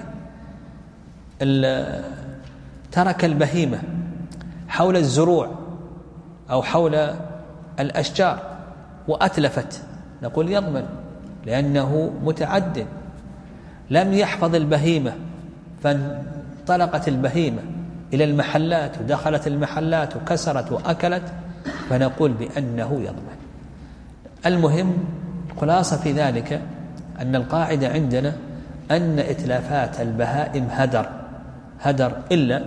ترك البهيمة حول الزروع أو حول الأشجار وأتلفت، نقول يضمن لأنه متعد. لم يحفظ البهيمة فانطلقت البهيمة إلى المحلات ودخلت المحلات وكسرت وأكلت، فنقول بأنه يضمن. المهم الخلاصة في ذلك أن القاعدة عندنا أن إتلافات البهائم هدر هدر إلا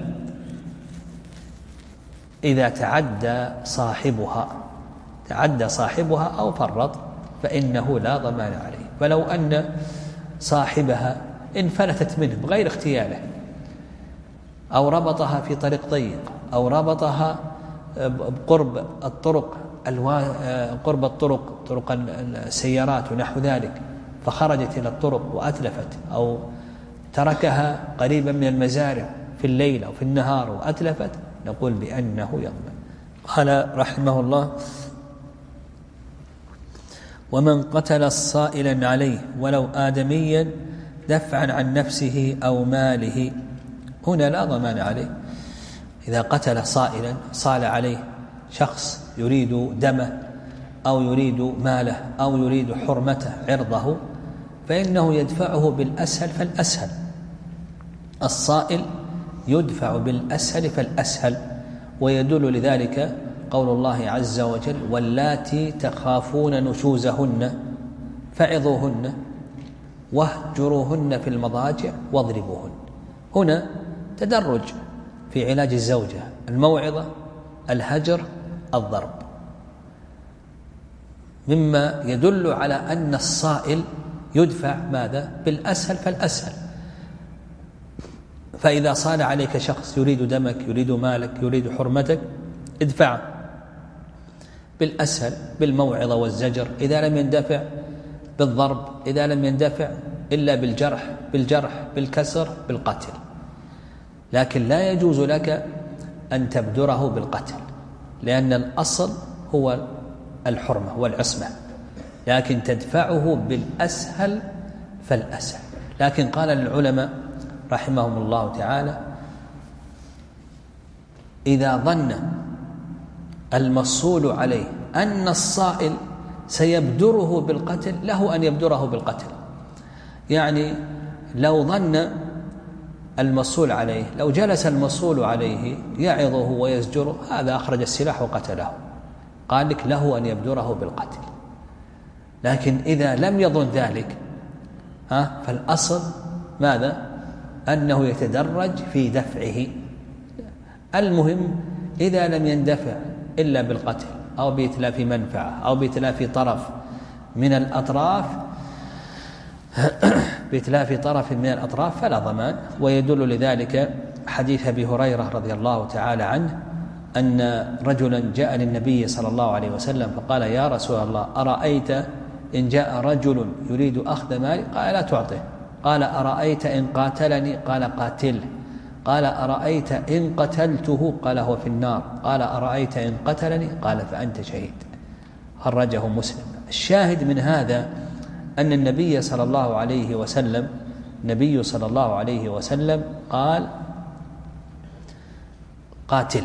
إذا تعدى صاحبها تعدى صاحبها أو فرط فإنه لا ضمان عليه. فلو أن صاحبها انفلتت منه بغير اختياره، أو ربطها في طريق ضيق، أو ربطها بقرب الطرق قرب الطرق طرق السيارات ونحو ذلك، فخرجت إلى الطرق وأتلفت، أو تركها قريبا من المزارع في الليل أو في النهار وأتلفت، نقول بأنه يضمن. قال رحمه الله: ومن قتل صائلا عليه ولو آدميا دفعا عن نفسه أو ماله، هنا لا ضمان عليه. إذا قتل صائلا، صال عليه شخص يريد دمه أو يريد ماله أو يريد حرمته عرضه، فإنه يدفعه بالأسهل فالأسهل. الصائل يدفع بالأسهل فالأسهل، ويدل لذلك قول الله عز وجل: واللاتي تخافون نشوزهن فعظوهن واهجروهن في المضاجع واضربوهن. هنا تدرج في علاج الزوجة: الموعظة، الهجر، الضرب، مما يدل على أن الصائل يدفع ماذا؟ بالأسهل فالأسهل. فإذا صال عليك شخص يريد دمك، يريد مالك، يريد حرمتك، ادفعه بالأسهل بالموعظة والزجر، إذا لم يندفع بالضرب، إذا لم يندفع إلا بالجرح بالجرح بالكسر بالقتل. لكن لا يجوز لك أن تبدره بالقتل، لأن الأصل هو الحرمة والعصمة، لكن تدفعه بالأسهل فالأسهل. لكن قال العلماء رحمهم الله تعالى: إذا ظن المصول عليه أن الصائل سيبدره بالقتل، له أن يبدره بالقتل. يعني لو ظن المصول عليه، لو جلس المصول عليه يعظه ويزجره، هذا أخرج السلاح وقتله، قال لك له أن يبدره بالقتل. لكن إذا لم يظن ذلك، ها فالأصل ماذا؟ أنه يتدرج في دفعه. المهم إذا لم يندفع إلا بالقتل أو بإتلاف منفعة أو بإتلاف طرف من الأطراف بإتلاف طرف من الأطراف فلا ضمان. ويدل لذلك حديث أبي هريرة رضي الله تعالى عنه أن رجلا جاء للنبي صلى الله عليه وسلم فقال: يا رسول الله، أرأيت إن جاء رجل يريد أخذ مالي؟ قال: لا تعطيه. قال: أرأيت إن قاتلني؟ قال: قاتله. قال: أرأيت إن قتلته؟ قال: هو في النار. قال: أرأيت إن قتلني؟ قال: فأنت شهيد. خرجه مسلم. الشاهد من هذا أن النبي صلى الله عليه وسلم النبي صلى الله عليه وسلم قال: قاتله.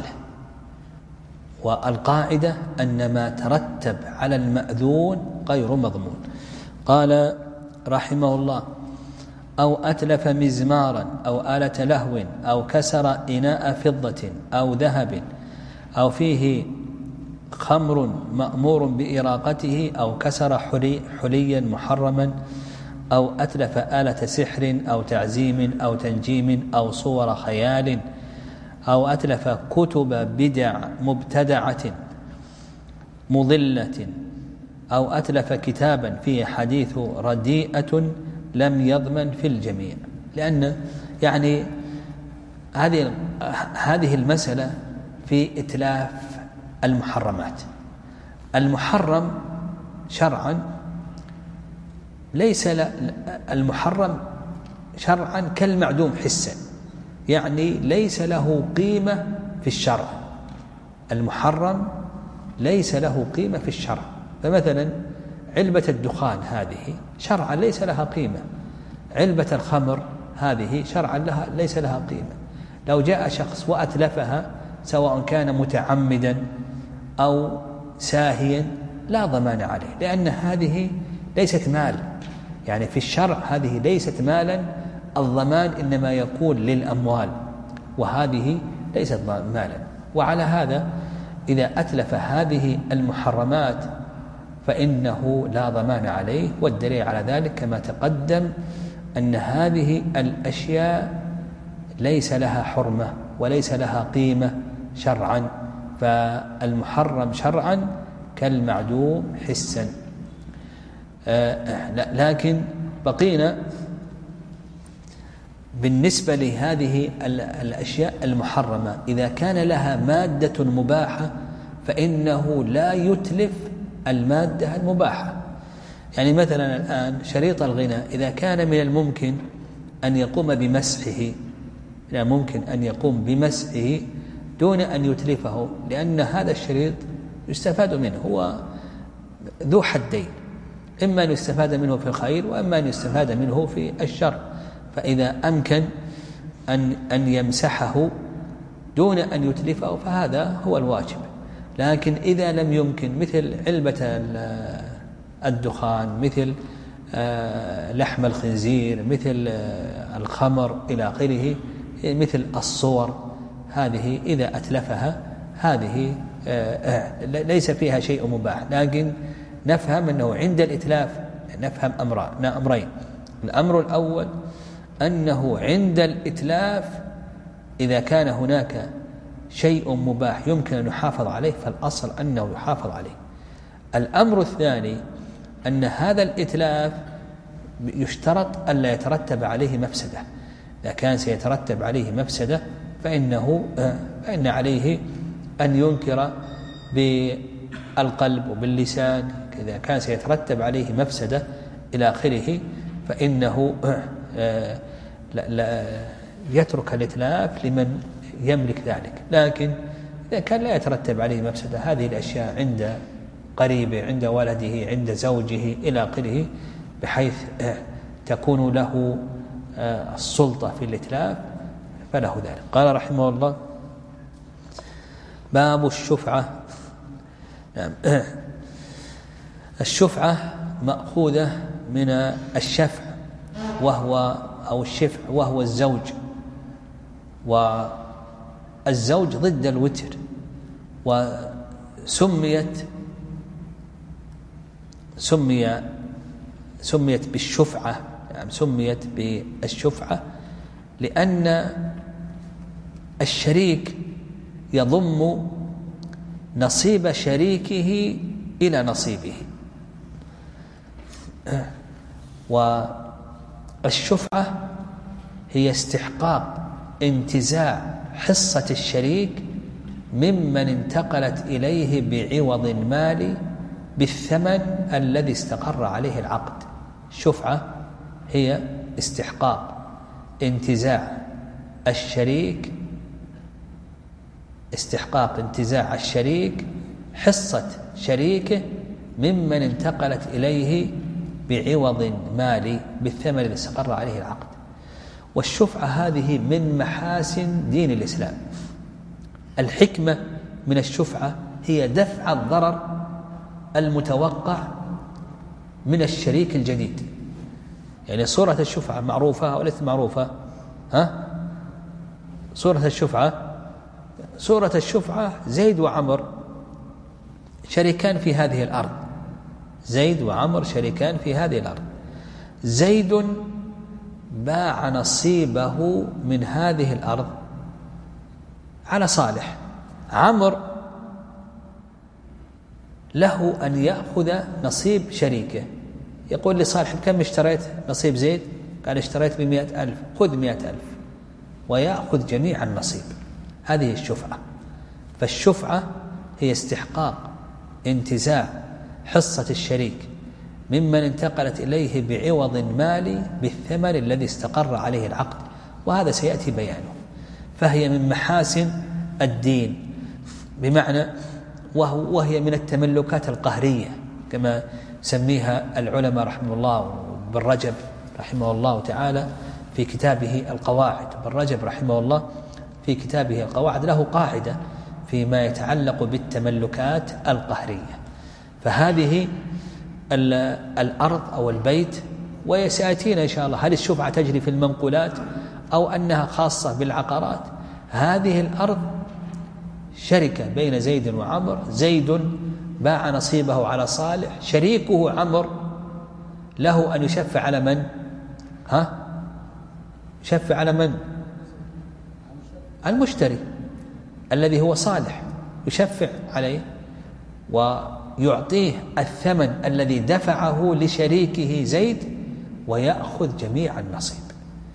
والقاعدة أن ما ترتب على المأذون غير مضمون. قال رحمه الله: أو أتلف مزمارا أو آلة لهو أو كسر إناء فضة أو ذهب أو فيه خمر مأمور بإراقته أو كسر حلي حليا محرما أو أتلف آلة سحر أو تعزيم أو تنجيم أو صور خيال أو أتلف كتب بدع مبتدعة مضلة أو أتلف كتابا فيه حديث رديئة لم يضمن في الجميع. لأن يعني هذه هذه المسألة في إتلاف المحرمات. المحرم شرعا ليس المحرم شرعا كالمعدوم حسا، يعني ليس له قيمة في الشرع. المحرم ليس له قيمة في الشرع. فمثلا علبة الدخان هذه شرعا ليس لها قيمة، علبة الخمر هذه شرعا لها ليس لها قيمة. لو جاء شخص وأتلفها سواء كان متعمدا أو ساهيا لا ضمان عليه، لأن هذه ليست مال، يعني في الشرع هذه ليست مالا. الضمان إنما يكون للأموال، وهذه ليست مالا. وعلى هذا إذا أتلف هذه المحرمات فإنه لا ضمان عليه. والدليل على ذلك كما تقدم أن هذه الأشياء ليس لها حرمة وليس لها قيمة شرعا، فالمحرم شرعا كالمعدوم حسا. لكن بقينا بالنسبة لهذه الأشياء المحرمة إذا كان لها مادة مباحة فإنه لا يتلف المادة المباحة. يعني مثلا الآن شريط الغناء إذا كان من الممكن أن يقوم بمسحه لا ممكن أن يقوم بمسحه دون أن يتلفه، لأن هذا الشريط يستفاد منه، هو ذو حدين، إما أن يستفاد منه في الخير وإما أن يستفاد منه في الشر. فإذا أمكن أن أن يمسحه دون أن يتلفه فهذا هو الواجب. لكن إذا لم يمكن، مثل علبة الدخان، مثل لحم الخنزير، مثل الخمر إلى آخره، مثل الصور، هذه إذا أتلفها هذه ليس فيها شيء مباح. لكن نفهم أنه عند الإتلاف نفهم أمرين. الأمر الأول أنه عند الإتلاف إذا كان هناك شيء مباح يمكن أن يحافظ عليه فالأصل أنه يحافظ عليه. الأمر الثاني أن هذا الإتلاف يشترط ألا يترتب عليه مفسدة. إذا كان سيترتب عليه مفسدة فإنه فإن عليه أن ينكر بالقلب وباللسان. إذا كان سيترتب عليه مفسدة إلى آخره فإنه لا لا يترك الإتلاف لمن يملك ذلك. لكن إذا كان لا يترتب عليه مفسدة، هذه الأشياء عند قريبه، عند ولده، عند زوجه إلى آخره، بحيث تكون له السلطة في الإتلاف فله ذلك. قال رحمه الله: باب الشفعة. نعم. الشفعة مأخوذة من الشفع وهو أو الشفع وهو الزوج، والزوج ضد الوتر، وسميت سمي سميت بالشفعة، يعني سميت بالشفعة لأن الشريك يضم نصيب شريكه إلى نصيبه. والشفعة هي استحقاق انتزاع حصة الشريك ممن انتقلت إليه بعوض مالي بالثمن الذي استقر عليه العقد. الشفعة هي استحقاق انتزاع الشريك استحقاق انتزاع الشريك حصة شريكه ممن انتقلت إليه بعوض مالي بالثمن الذي استقر عليه العقد. والشفعة هذه من محاسن دين الإسلام. الحكمة من الشفعة هي دفع الضرر المتوقع من الشريك الجديد. يعني صورة الشفعة معروفة أو ليست معروفة؟ ها؟ صورة الشفعة صورة الشفعة زيد وعمر شريكان في هذه الأرض. زيد وعمر شريكان في هذه الأرض. زيد باع نصيبه من هذه الأرض على صالح. عمر له أن يأخذ نصيب شريكه. يقول لصالح: كم اشتريت نصيب زيد؟ قال: اشتريت بمئة ألف، خذ مئة ألف، ويأخذ جميع النصيب. هذه الشفعة. فالشفعة هي استحقاق انتزاع حصة الشريك ممن انتقلت إليه بعوض مالي بالثمن الذي استقر عليه العقد، وهذا سيأتي بيانه. فهي من محاسن الدين، بمعنى وهي من التملكات القهرية كما سميها العلماء رحمه الله. بن رجب رحمه الله تعالى في كتابه القواعد بن رجب رحمه الله في كتابه القواعد له قاعدة فيما يتعلق بالتملكات القهرية. فهذه الأرض أو البيت، وسيأتينا إن شاء الله هل الشفعة تجري في المنقولات أو أنها خاصة بالعقارات. هذه الأرض شركة بين زيد وعمر. زيد باع نصيبه على صالح، شريكه عمر له أن يشفع على من؟ ها؟ يشفع على من؟ المشتري الذي هو صالح، يشفع عليه ويعطيه الثمن الذي دفعه لشريكه زيد ويأخذ جميع النصيب.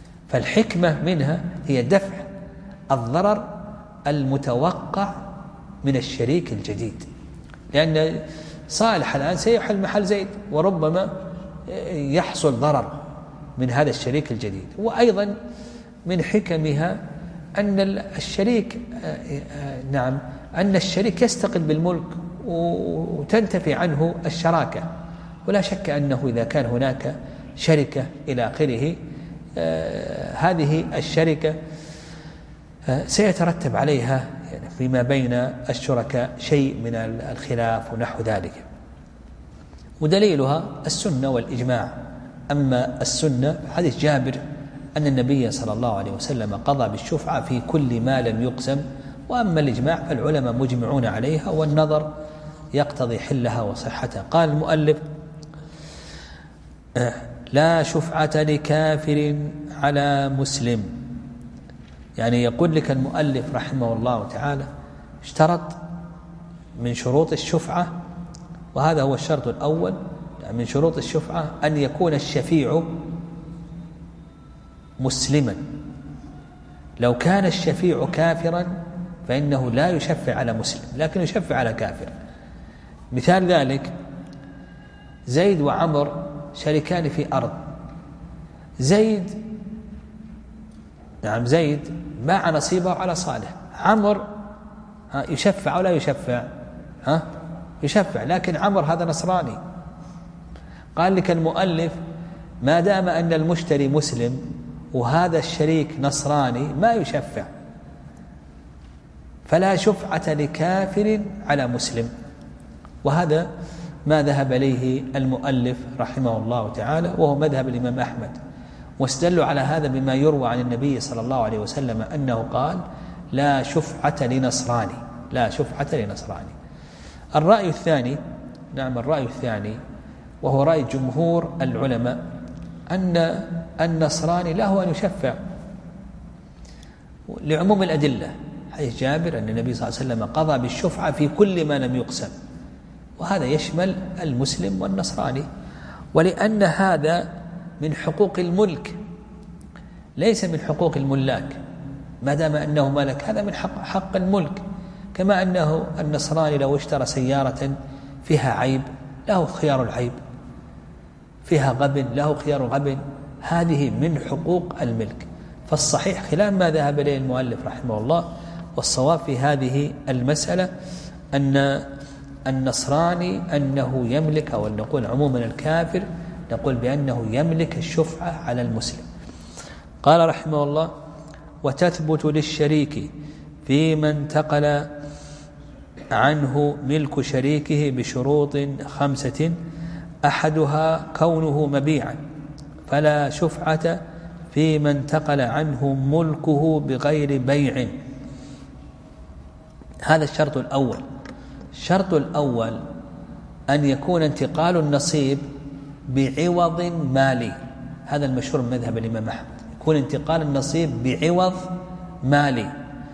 فالحكمة منها هي دفع الضرر المتوقع من الشريك الجديد، لأن صالح الآن سيحل محل زيد، وربما يحصل ضرر من هذا الشريك الجديد. وأيضا من حكمها أن الشريك نعم أن الشريك يستقل بالملك وتنتفي عنه الشراكة، ولا شك أنه إذا كان هناك شركة إلى آخره آه هذه الشركة آه سيترتب عليها يعني فيما بين الشركاء شيء من الخلاف ونحو ذلك. ودليلها السنة والإجماع. أما السنة حديث جابر أن النبي صلى الله عليه وسلم قضى بالشفعة في كل ما لم يقسم، وأما الإجماع فالعلماء مجمعون عليها، والنظر يقتضي حلها وصحتها. قال المؤلف آه لا شفعة لكافر على مسلم، يعني يقول لك المؤلف رحمه الله تعالى اشترط من شروط الشفعة، وهذا هو الشرط الأول من شروط الشفعة، أن يكون الشفيع مسلما. لو كان الشفيع كافرا فإنه لا يشفع على مسلم لكن يشفع على كافر. مثال ذلك زيد وعمر شريكان في أرض، زيد نعم زيد باع نصيبه على صالح، عمر يشفع ولا يشفع؟ ها يشفع، لكن عمر هذا نصراني. قال لك المؤلف ما دام أن المشتري مسلم وهذا الشريك نصراني ما يشفع، فلا شفعة لكافر على مسلم. وهذا ما ذهب إليه المؤلف رحمه الله تعالى، وهو مذهب الإمام أحمد، واستدلوا على هذا بما يروى عن النبي صلى الله عليه وسلم أنه قال لا شفعة لنصراني، لا شفعة لنصراني. الرأي الثاني نعم الرأي الثاني وهو رأي جمهور العلماء أن النصراني له أن يشفع لعموم الأدلة، حيث جابر أن النبي صلى الله عليه وسلم قضى بالشفعة في كل ما لم يقسم، وهذا يشمل المسلم والنصراني. ولأن هذا من حقوق الملك ليس من حقوق الملاك، ما دام أنه ملك هذا من حق, حق الملك، كما أنه النصراني لو اشترى سيارة فيها عيب له خيار العيب، فيها غبن له خيار الغبن، هذه من حقوق الملك. فالصحيح خلاف ما ذهب إليه المؤلف رحمه الله، والصواب في هذه المسألة أن النصراني أنه يملك، أو نقول عموما الكافر نقول بأنه يملك الشفعة على المسلم. قال رحمه الله وتثبت للشريك فيما انتقل عنه ملك شريكه بشروط خمسة، أحدها كونه مبيعا فلا شفعة فيما انتقل عنه ملكه بغير بيع. هذا الشرط الأول. الشرط الأول أن يكون انتقال النصيب بعوض مالي، هذا المشهور من مذهب الإمام أحمد، يكون انتقال النصيب بعوض مالي.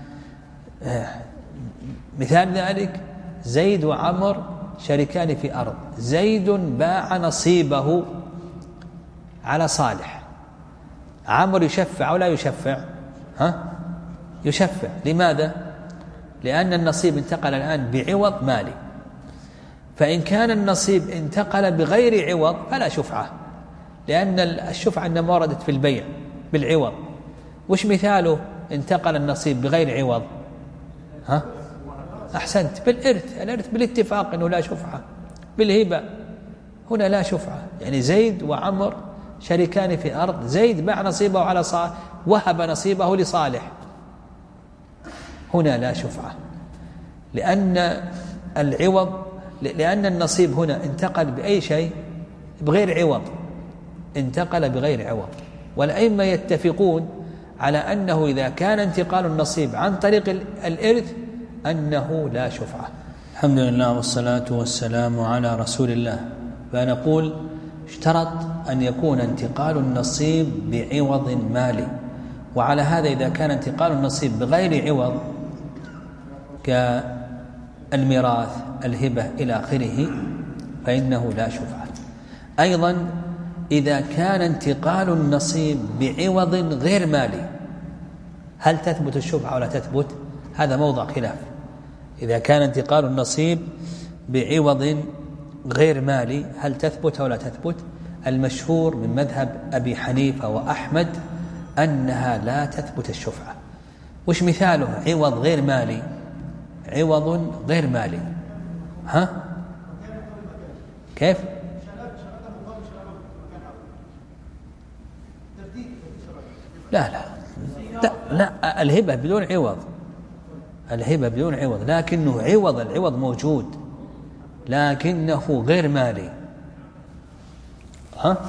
مثال ذلك زيد وعمر شريكان في أرض، زيد باع نصيبه على صالح، عمر يشفع ولا يشفع؟ ها؟ يشفع. لماذا؟ لأن النصيب انتقل الآن بعوض مالي، فإن كان النصيب انتقل بغير عوض فلا شفعة، لأن الشفعة إنما وردت في البيع بالعوض. وش مثاله انتقل النصيب بغير عوض؟ ها؟ أحسنت، بالإرث، الإرث بالاتفاق أنه لا شفعة. بالهبة هنا لا شفعة، يعني زيد وعمر شريكان في أرض، زيد باع نصيبه على صالح، وهب نصيبه لصالح، هنا لا شفعة، لأن العوض لأن النصيب هنا انتقل بأي شيء بغير عوض، انتقل بغير عوض. والأئمة يتفقون على أنه إذا كان انتقال النصيب عن طريق الإرث أنه لا شفعة. الحمد لله والصلاة والسلام على رسول الله. فنقول اشترط أن يكون انتقال النصيب بعوض مالي، وعلى هذا إذا كان انتقال النصيب بغير عوض كالميراث الهبة إلى آخره فإنه لا شفعة. أيضا إذا كان انتقال النصيب بعوض غير مالي هل تثبت الشفعة ولا تثبت؟ هذا موضع خلاف. إذا كان انتقال النصيب بعوض غير مالي هل تثبت أو لا تثبت؟ المشهور من مذهب أبي حنيفة وأحمد أنها لا تثبت الشفعة. وش مثاله عوض غير مالي؟ عوض غير مالي ها كيف؟ لا لا لا, لا الهبة بدون عوض، الهبة بدون عوض، لكنه عوض، العوض موجود لكنه غير مالي. ها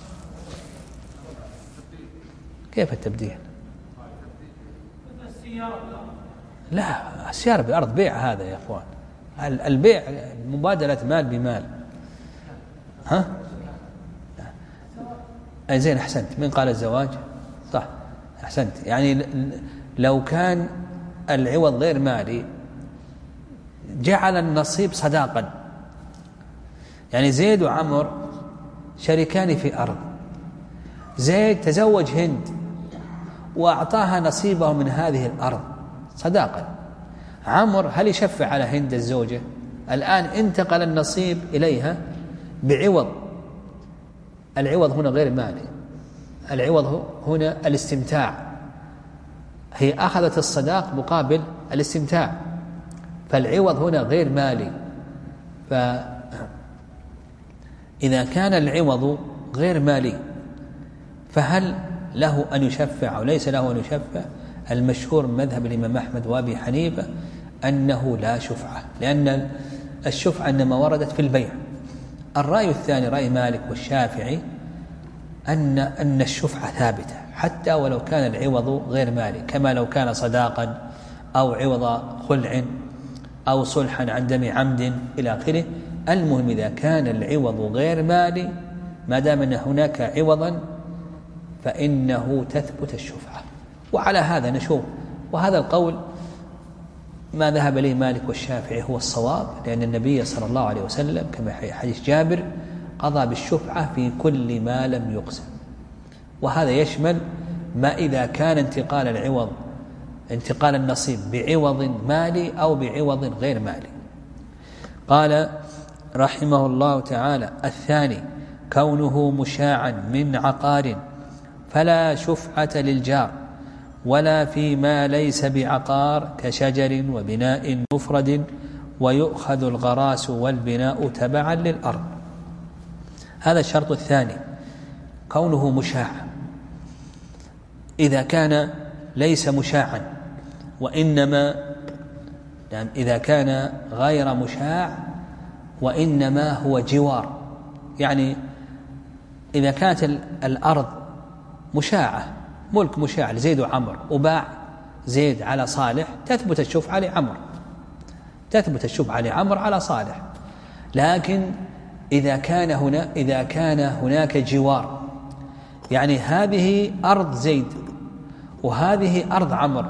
كيف التبديل؟ لا السيارة بأرض بيع هذا يا أخوان، البيع مبادلة مال بمال. ها أي زين أحسنت. من قال الزواج؟ صح أحسنت. يعني لو كان العوض غير مالي جعل النصيب صداقا، يعني زيد وعمر شريكان في أرض، زيد تزوج هند وأعطاها نصيبه من هذه الأرض صداقا، عمر هل يشفع على هند الزوجة؟ الآن انتقل النصيب إليها بعوض، العوض هنا غير مالي، العوض هنا الاستمتاع، هي أخذت الصداق مقابل الاستمتاع، فالعوض هنا غير مالي. فإذا كان العوض غير مالي فهل له أن يشفع أو ليس له أن يشفع؟ المشهور من مذهب الإمام أحمد وأبي حنيفة أنه لا شفعة، لأن الشفعة إنما وردت في البيع. الرأي الثاني رأي مالك والشافعي أن أن الشفعة ثابتة حتى ولو كان العوض غير مالي، كما لو كان صداقا أو عوض خلع أو صلحا عن دم عمد إلى آخره. المهم إذا كان العوض غير مالي ما دام أن هناك عوضا فإنه تثبت الشفعة. وعلى هذا نشوف، وهذا القول ما ذهب إليه مالك والشافعي هو الصواب، لأن النبي صلى الله عليه وسلم كما في حديث جابر قضى بالشفعة في كل ما لم يقسم، وهذا يشمل ما إذا كان انتقال العوض انتقال النصيب بعوض مالي أو بعوض غير مالي. قال رحمه الله تعالى: الثاني كونه مشاعا من عقار فلا شفعة للجار، ولا فيما ليس بعقار كشجر وبناء مفرد، ويؤخذ الغراس والبناء تبعا للأرض. هذا الشرط الثاني، كونه مشاعا. إذا كان ليس مشاعا وإنما يعني إذا كان غير مشاع وإنما هو جوار، يعني إذا كانت الأرض مشاعة ملك مشاع لزيد وعمر وباع زيد على صالح تثبت الشفعة لعمر، تثبت الشفعة لعمر على صالح. لكن إذا كان هنا إذا كان هناك جوار، يعني هذه أرض زيد وهذه أرض عمر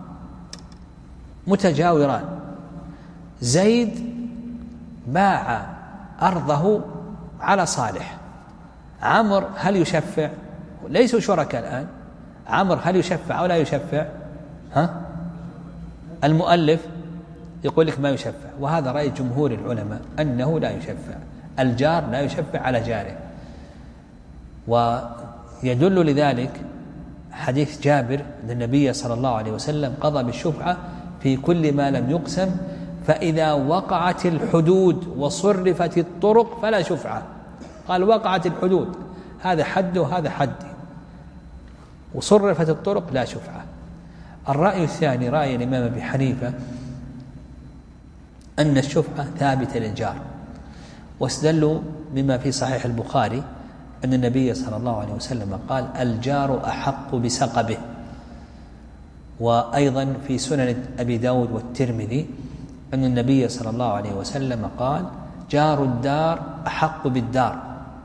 متجاوران، زيد باع أرضه على صالح، عمر هل يشفع؟ ليسوا شركاء الآن، عمر هل يشفع أو لا يشفع؟ ها؟ المؤلف يقول لك ما يشفع، وهذا رأي جمهور العلماء أنه لا يشفع، الجار لا يشفع على جاره. ويدل لذلك حديث جابر أن النبي صلى الله عليه وسلم قضى بالشفعة في كل ما لم يقسم، فإذا وقعت الحدود وصرفت الطرق فلا شفعة. قال وقعت الحدود، هذا حد وهذا حد، وصرفت الطرق لا شفعة. الرأي الثاني رأي الإمام أبي حنيفة أن الشفعة ثابتة للجار، واستدلوا بما في صحيح البخاري أن النبي صلى الله عليه وسلم قال الجار أحق بسقبه، وأيضا في سنن أبي داود والترمذي أن النبي صلى الله عليه وسلم قال جار الدار أحق بالدار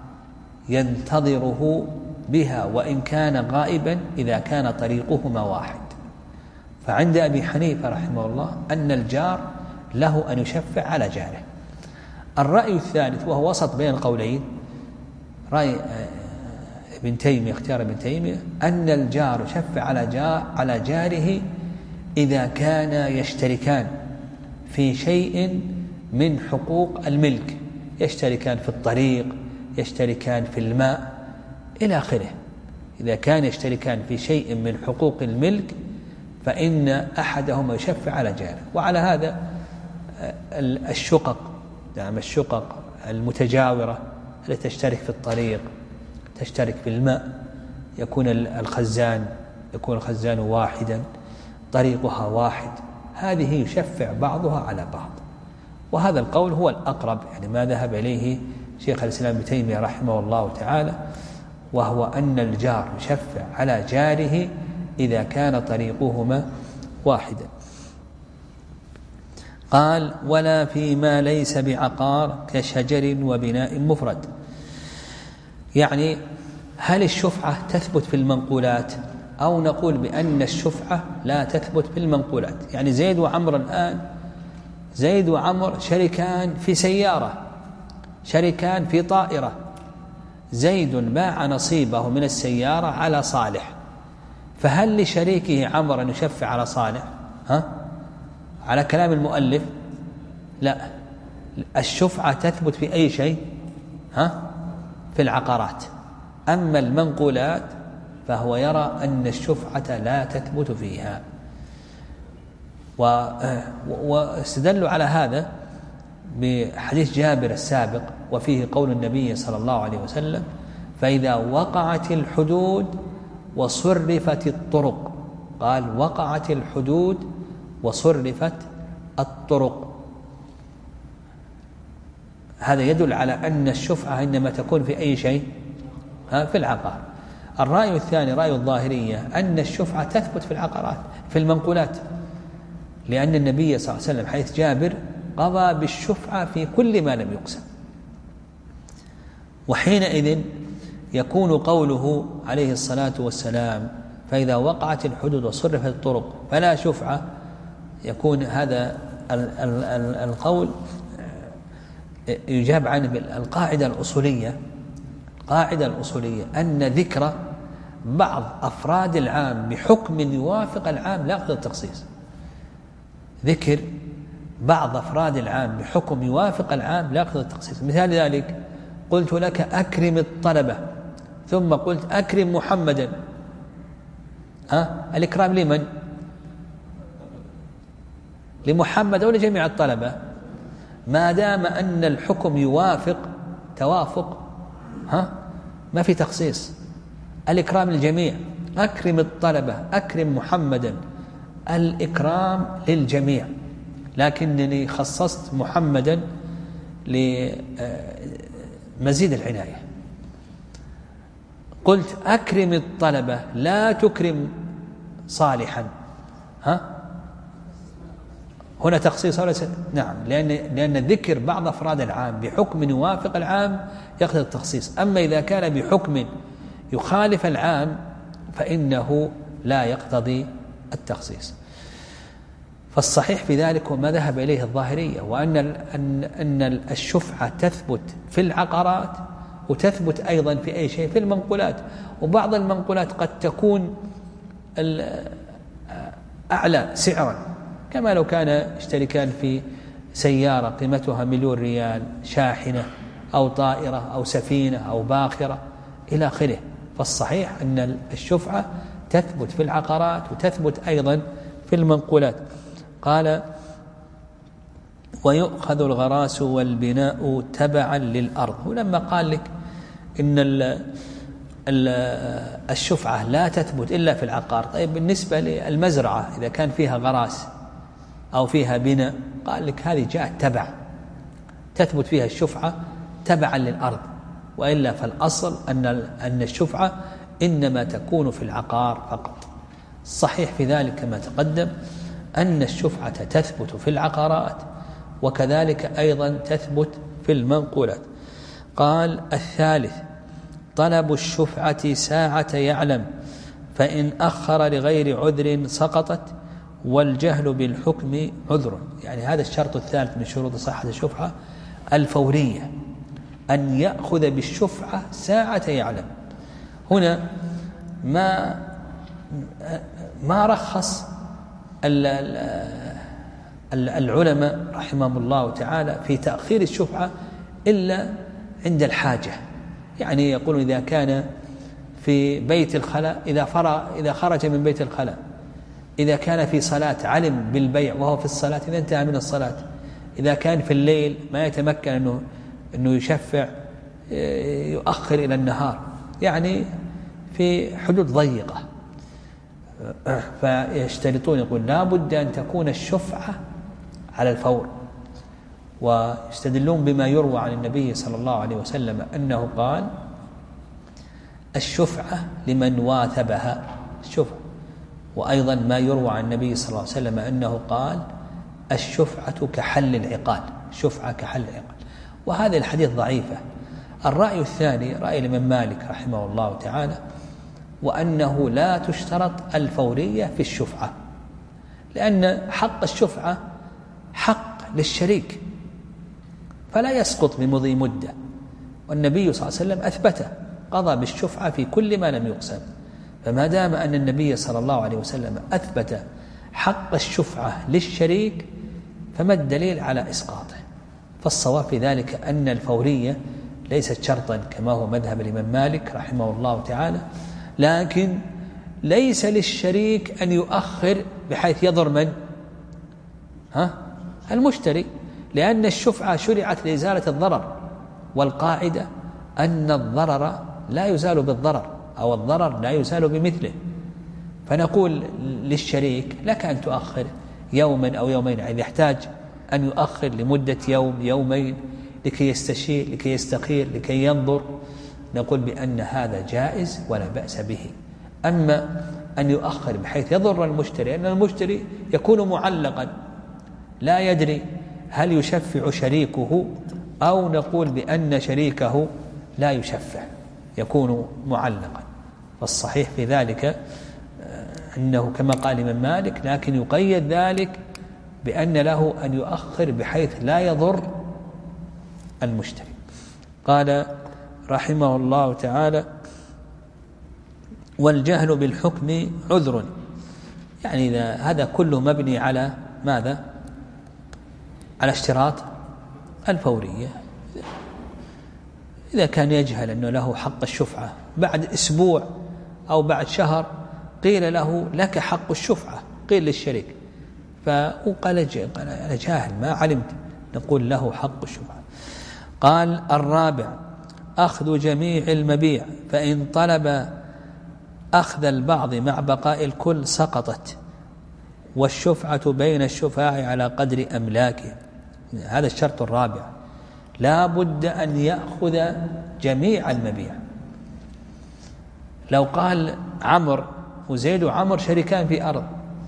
ينتظره بها وإن كان غائبا إذا كان طريقهما واحد. فعند أبي حنيفة رحمه الله أن الجار له أن يشفع على جاره. الرأي الثالث وهو وسط بين القولين، رأي ابن تيمية اختيار ابن تيمية أن الجار يشفع على جار على جاره إذا كان يشتركان في شيء من حقوق الملك، يشتركان في الطريق، يشتركان في الماء إلى آخره. إذا كان يشتركان في شيء من حقوق الملك فإن أحدهما يشفع على جاره. وعلى هذا الشقق، نعم الشقق المتجاورة التي تشترك في الطريق، تشترك في الماء، يكون الخزان يكون الخزان واحدا، طريقها واحد، هذه يشفع بعضها على بعض. وهذا القول هو الأقرب، يعني ما ذهب إليه شيخ الإسلام ابن تيمية رحمه الله تعالى، وهو أن الجار يشفع على جاره إذا كان طريقهما واحدا. قال: ولا فيما ليس بعقار كشجر وبناء مفرد. يعني هل الشفعة تثبت في المنقولات، أو نقول بأن الشفعة لا تثبت في المنقولات؟ يعني زيد وعمر الآن، زيد وعمر شركان في سيارة، شركان في طائرة، زيد باع نصيبه من السيارة على صالح، فهل لشريكه عمر أن يشفع على صالح؟ ها؟ على كلام المؤلف لا، الشفعة تثبت في أي شيء؟ ها؟ في العقارات. أما المنقولات فهو يرى أن الشفعة لا تثبت فيها. واستدلوا على هذا بحديث جابر السابق، وفيه قول النبي صلى الله عليه وسلم: فإذا وقعت الحدود وصرفت الطرق. قال: وقعت الحدود وصرفت الطرق. هذا يدل على أن الشفعة إنما تكون في أي شيء؟ في العقار. الرأي الثاني رأي الظاهرية أن الشفعة تثبت في العقارات، في المنقولات، لأن النبي صلى الله عليه وسلم حيث جابر قضى بالشفعة في كل ما لم يقسم. وحينئذ يكون قوله عليه الصلاة والسلام: فإذا وقعت الحدود وصرفت الطرق فلا شفعة، يكون هذا القول يجاب عنه بالقاعدة الأصولية. القاعدة الأصولية أن ذكر بعض أفراد العام بحكم يوافق العام لا يقتضي التخصيص. ذكر بعض أفراد العام بحكم يوافق العام لا يقتضي التخصيص. مثال ذلك: قلت لك أكرم الطلبة، ثم قلت أكرم محمدا. ها؟ الإكرام لمن؟ لمحمد أو لجميع الطلبة؟ ما دام أن الحكم يوافق توافق، ها؟ ما في تخصيص، الإكرام للجميع. أكرم الطلبة، أكرم محمدا، الإكرام للجميع، لكنني خصصت محمدا لمزيد العناية. قلت أكرم الطلبة لا تكرم صالحا، ها؟ هنا تخصيص ولا س... نعم، لأن لأن ذكر بعض أفراد العام بحكم يوافق العام يقتضي التخصيص. أما إذا كان بحكم يخالف العام فإنه لا يقتضي التخصيص. فالصحيح في ذلك هو ما ذهب إليه الظاهرية، وأن أن أن الشفعة تثبت في العقارات وتثبت أيضا في أي شيء، في المنقولات. وبعض المنقولات قد تكون أعلى سعرا، كما لو كان اشتركان في سيارة قيمتها مليون ريال، شاحنة أو طائرة أو سفينة أو باخرة إلى آخره. فالصحيح أن الشفعة تثبت في العقارات وتثبت أيضا في المنقولات. قال: ويؤخذ الغراس والبناء تبعا للأرض. ولما قال لك إن الشفعة لا تثبت إلا في العقار، طيب بالنسبة للمزرعة إذا كان فيها غراس أو فيها بناء، قال لك هذه جاءت تبع، تثبت فيها الشفعة تبعا للأرض، وإلا فالأصل أن أن الشفعة إنما تكون في العقار فقط. الصحيح في ذلك كما تقدم أن الشفعة تثبت في العقارات، وكذلك أيضا تثبت في المنقولات. قال: الثالث طلب الشفعة ساعة يعلم، فإن أخر لغير عذر سقطت، والجهل بالحكم عذر. يعني هذا الشرط الثالث من شروط صحة الشفعة، الفورية، أن يأخذ بالشفعة ساعة يعلم. هنا ما ما رخص العلماء رحمهم الله تعالى في تأخير الشفعة إلا عند الحاجة. يعني يقولون إذا كان في بيت الخلاء، إذا فرغ إذا خرج من بيت الخلاء، إذا كان في صلاة علم بالبيع وهو في الصلاة إذا انتهى من الصلاة، إذا كان في الليل ما يتمكن أنه أنه يشفع يؤخر إلى النهار، يعني في حدود ضيقة. فيشترطون، يقول لا بد أن تكون الشفعة على الفور، ويستدلون بما يروى عن النبي صلى الله عليه وسلم أنه قال الشفعة لمن واثبها الشفعة، وأيضا ما يروى عن النبي صلى الله عليه وسلم أنه قال الشفعة كحل العقال، الشفعة كحل العقال. وهذه الحديث ضعيفة. الرأي الثاني رأي الإمام مالك رحمه الله تعالى، وأنه لا تشترط الفورية في الشفعة، لأن حق الشفعة حق للشريك فلا يسقط بمضي مدة، والنبي صلى الله عليه وسلم أثبته، قضى بالشفعة في كل ما لم يقسم. فما دام أن النبي صلى الله عليه وسلم أثبت حق الشفعة للشريك فما الدليل على إسقاطه؟ فالصواب في ذلك أن الفورية ليست شرطا كما هو مذهب الإمام مالك رحمه الله تعالى، لكن ليس للشريك أن يؤخر بحيث يضر من؟ ها؟ المشتري، لأن الشفعة شرعت لإزالة الضرر، والقاعدة أن الضرر لا يزال بالضرر، أو الضرر لا يزال بمثله. فنقول للشريك لك أن تؤخر يوما أو يومين، إذا يحتاج أن يؤخر لمدة يوم يومين لكي يستشير لكي يستخير لكي ينظر، نقول بأن هذا جائز ولا بأس به. أما أن يؤخر بحيث يضر المشتري، أن المشتري يكون معلقا لا يدري هل يشفع شريكه، أو نقول بأن شريكه لا يشفع، يكون معلقا. والصحيح في ذلك أنه كما قال الإمام مالك، لكن يقيد ذلك بأن له أن يؤخر بحيث لا يضر المشتري. قال رحمه الله تعالى: والجهل بالحكم عذر. يعني إذا هذا كله مبني على ماذا؟ على اشتراط الفورية. إذا كان يجهل أنه له حق الشفعة، بعد أسبوع أو بعد شهر قيل له لك حق الشفعة، قيل للشريك، فقال أنا جاهل ما علمت، نقول له حق الشفعة. قال: الرابع أخذ جميع المبيع، فإن طلب أخذ البعض مع بقاء الكل سقطت، والشفعة بين الشفعاء على قدر أملاكه. هذا الشرط الرابع، لا بد أن يأخذ جميع المبيع. لو قال عمر وزيد وعمر شريكان في أرض،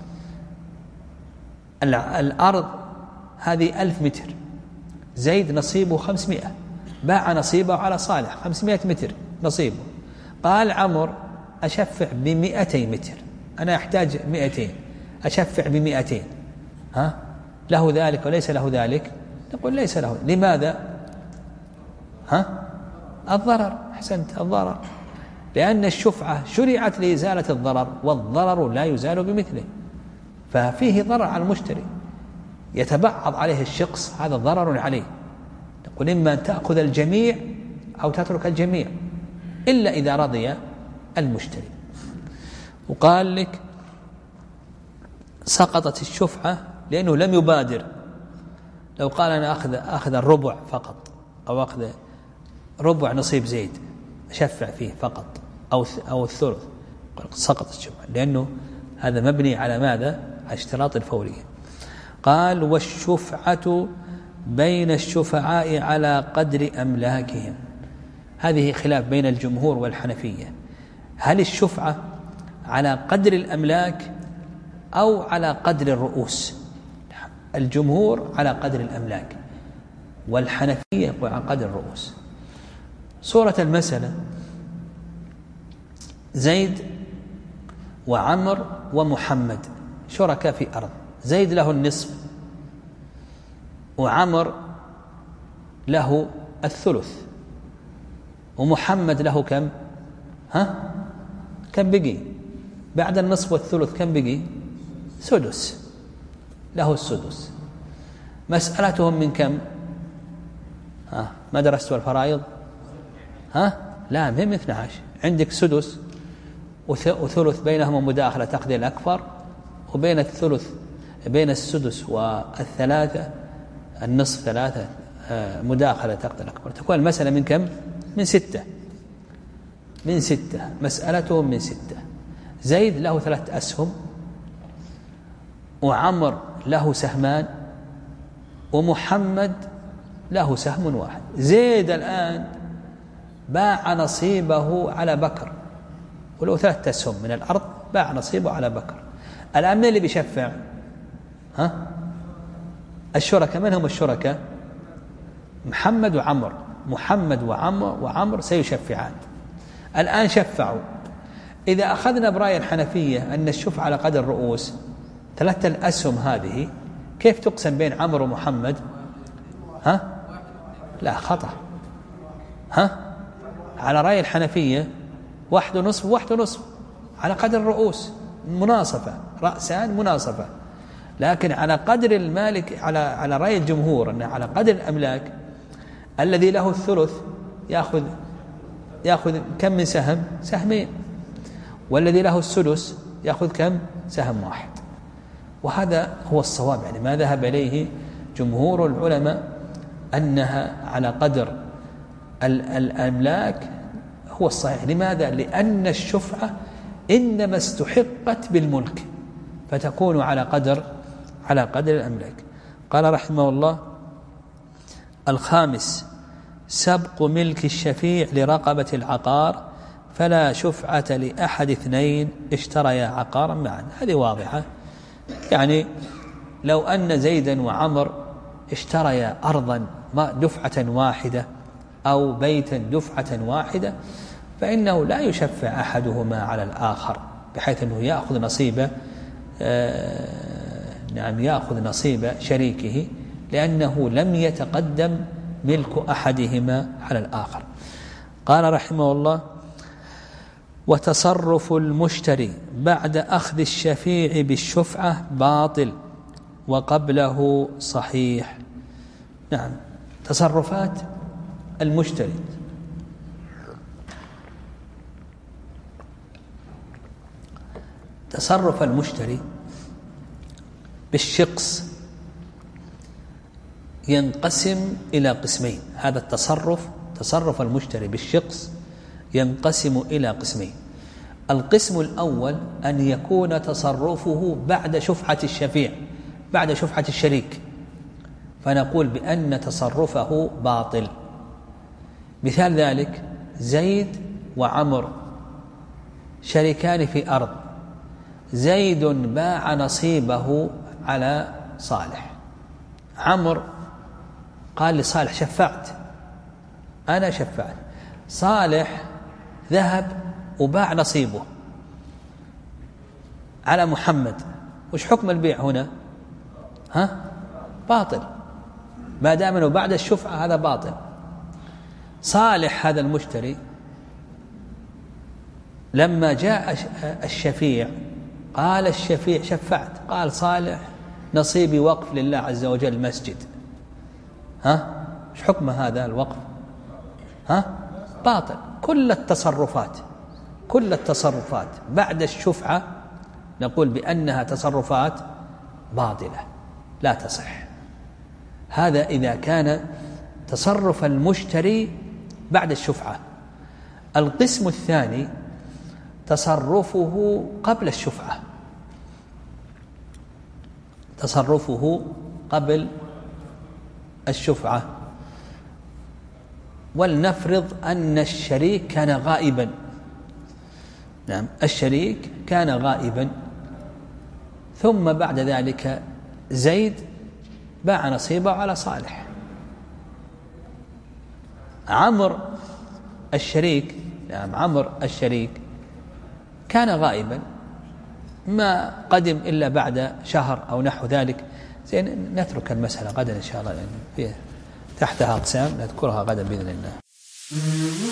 الأرض هذه ألف متر، زيد نصيبه خمسمائة، باع نصيبه على صالح خمسمائة متر نصيبه. قال عمر أشفع بمئتي متر، أنا أحتاج مئتين، أشفع بمئتين، ها؟ له ذلك وليس له ذلك؟ نقول ليس له. لماذا؟ ها؟ الضرر. أحسنت، الضرر، لأن الشفعة شرعت لإزالة الضرر، والضرر لا يزال بمثله، ففيه ضرر على المشتري يتبعض عليه الشخص، هذا ضرر عليه. نقول إما أن تأخذ الجميع أو تترك الجميع، إلا إذا رضي المشتري. وقال لك سقطت الشفعة لأنه لم يبادر. لو قال أنا أخذ أخذ الربع فقط، أو أخذ ربع نصيب زيد أشفع فيه فقط، أو أو الثلث، سقطت الشفعة، لأنه هذا مبني على ماذا؟ على اشتراط الفورية. قال: والشفعة بين الشفعاء على قدر أملاكهم. هذه خلاف بين الجمهور والحنفية، هل الشفعة على قدر الأملاك أو على قدر الرؤوس؟ الجمهور على قدر الأملاك، والحنفية يقول على قدر الرؤوس. صورة المسألة: زيد وعمر ومحمد شركاء في أرض، زيد له النصف وعمر له الثلث، ومحمد له كم؟ ها؟ كم بقي بعد النصف والثلث؟ كم بقي؟ سدس، له السدس. مسألتهم من كم؟ ها ما درستوا الفرائض؟ ها لا مهم اثني عشر. عندك سدس وثلث بينهما مداخلة تقضي الأكبر، وبين الثلث بين السدس والثلاثة النصف ثلاثة مداخلة تقضي الأكبر. تكون المسألة من كم؟ من ستة. من ستة مسألتهم من ستة. زيد له ثلاث أسهم، وعمر له سهمان، ومحمد له سهم واحد. زيد الآن باع نصيبه على بكر، ولو ثلاث أسهم من الأرض باع نصيبه على بكر. الآن من اللي بيشفع؟ ها الشركاء. من هم الشركاء؟ محمد وعمر. محمد وعمر وعمر سيشفعان. الآن شفعوا. إذا أخذنا برأي الحنفية أن الشفعة على قدر الرؤوس، ثلاثة الأسهم هذه كيف تقسم بين عمر ومحمد؟ ها لا خطأ. ها على رأي الحنفية واحد ونصف واحد ونصف على قدر الرؤوس، مناصفة، رأسان مناصفة. لكن على قدر المالك، على على رأي الجمهور أن على قدر الأملاك، الذي له الثلث يأخذ يأخذ كم من سهم؟ سهمين. والذي له السدس يأخذ كم؟ سهم واحد. وهذا هو الصواب، يعني ما ذهب إليه جمهور العلماء أنها على قدر الأملاك هو الصحيح. لماذا؟ لأن الشفعة إنما استحقت بالملك، فتكون على قدر على قدر الأملاك. قال رحمه الله: الخامس سبق ملك الشفيع لرقبة العقار، فلا شفعة لأحد اثنين اشتريا عقارا معا. هذه واضحة. يعني لو أن زيدا وعمر اشتريا أرضا دفعة واحدة أو بيتا دفعة واحدة، فإنه لا يشفع أحدهما على الآخر بحيث أنه يأخذ نصيب آه نعم يأخذ نصيب شريكه، لأنه لم يتقدم ملك أحدهما على الآخر. قال رحمه الله: وتصرف المشتري بعد أخذ الشفيع بالشفعة باطل، وقبله صحيح. نعم تصرفات المشتري تصرف المشتري بالشقص ينقسم إلى قسمين. هذا التصرف تصرف المشتري بالشقص ينقسم إلى قسمين. القسم الأول أن يكون تصرفه بعد شفعة الشفيع، بعد شفعة الشريك، فنقول بأن تصرفه باطل. مثال ذلك: زيد وعمر شريكان في أرض، زيد باع نصيبه على صالح، عمر قال لصالح: شفعت، أنا شفعت. صالح ذهب وباع نصيبه على محمد. وش حكم البيع هنا؟ ها باطل، ما دام انه بعد الشفعة هذا باطل. صالح هذا المشتري لما جاء الشفيع قال الشفيع: شفعت. قال صالح: نصيبي وقف لله عز وجل مسجد. ها ايش حكم هذا الوقف؟ ها باطل. كل التصرفات كل التصرفات بعد الشفعة نقول بأنها تصرفات باطلة لا تصح. هذا إذا كان تصرف المشتري بعد الشفعة. القسم الثاني تصرفه قبل الشفعة، تصرفه قبل الشفعة. ولنفرض أن الشريك كان غائبا. نعم الشريك كان غائبا، ثم بعد ذلك زيد باع نصيبه على صالح. عمر الشريك نعم عمر الشريك كان غائبا، ما قدم إلا بعد شهر أو نحو ذلك. زين نترك المسألة غدا إن شاء الله، لأن تحتها أقسام نذكرها غدا بإذن الله.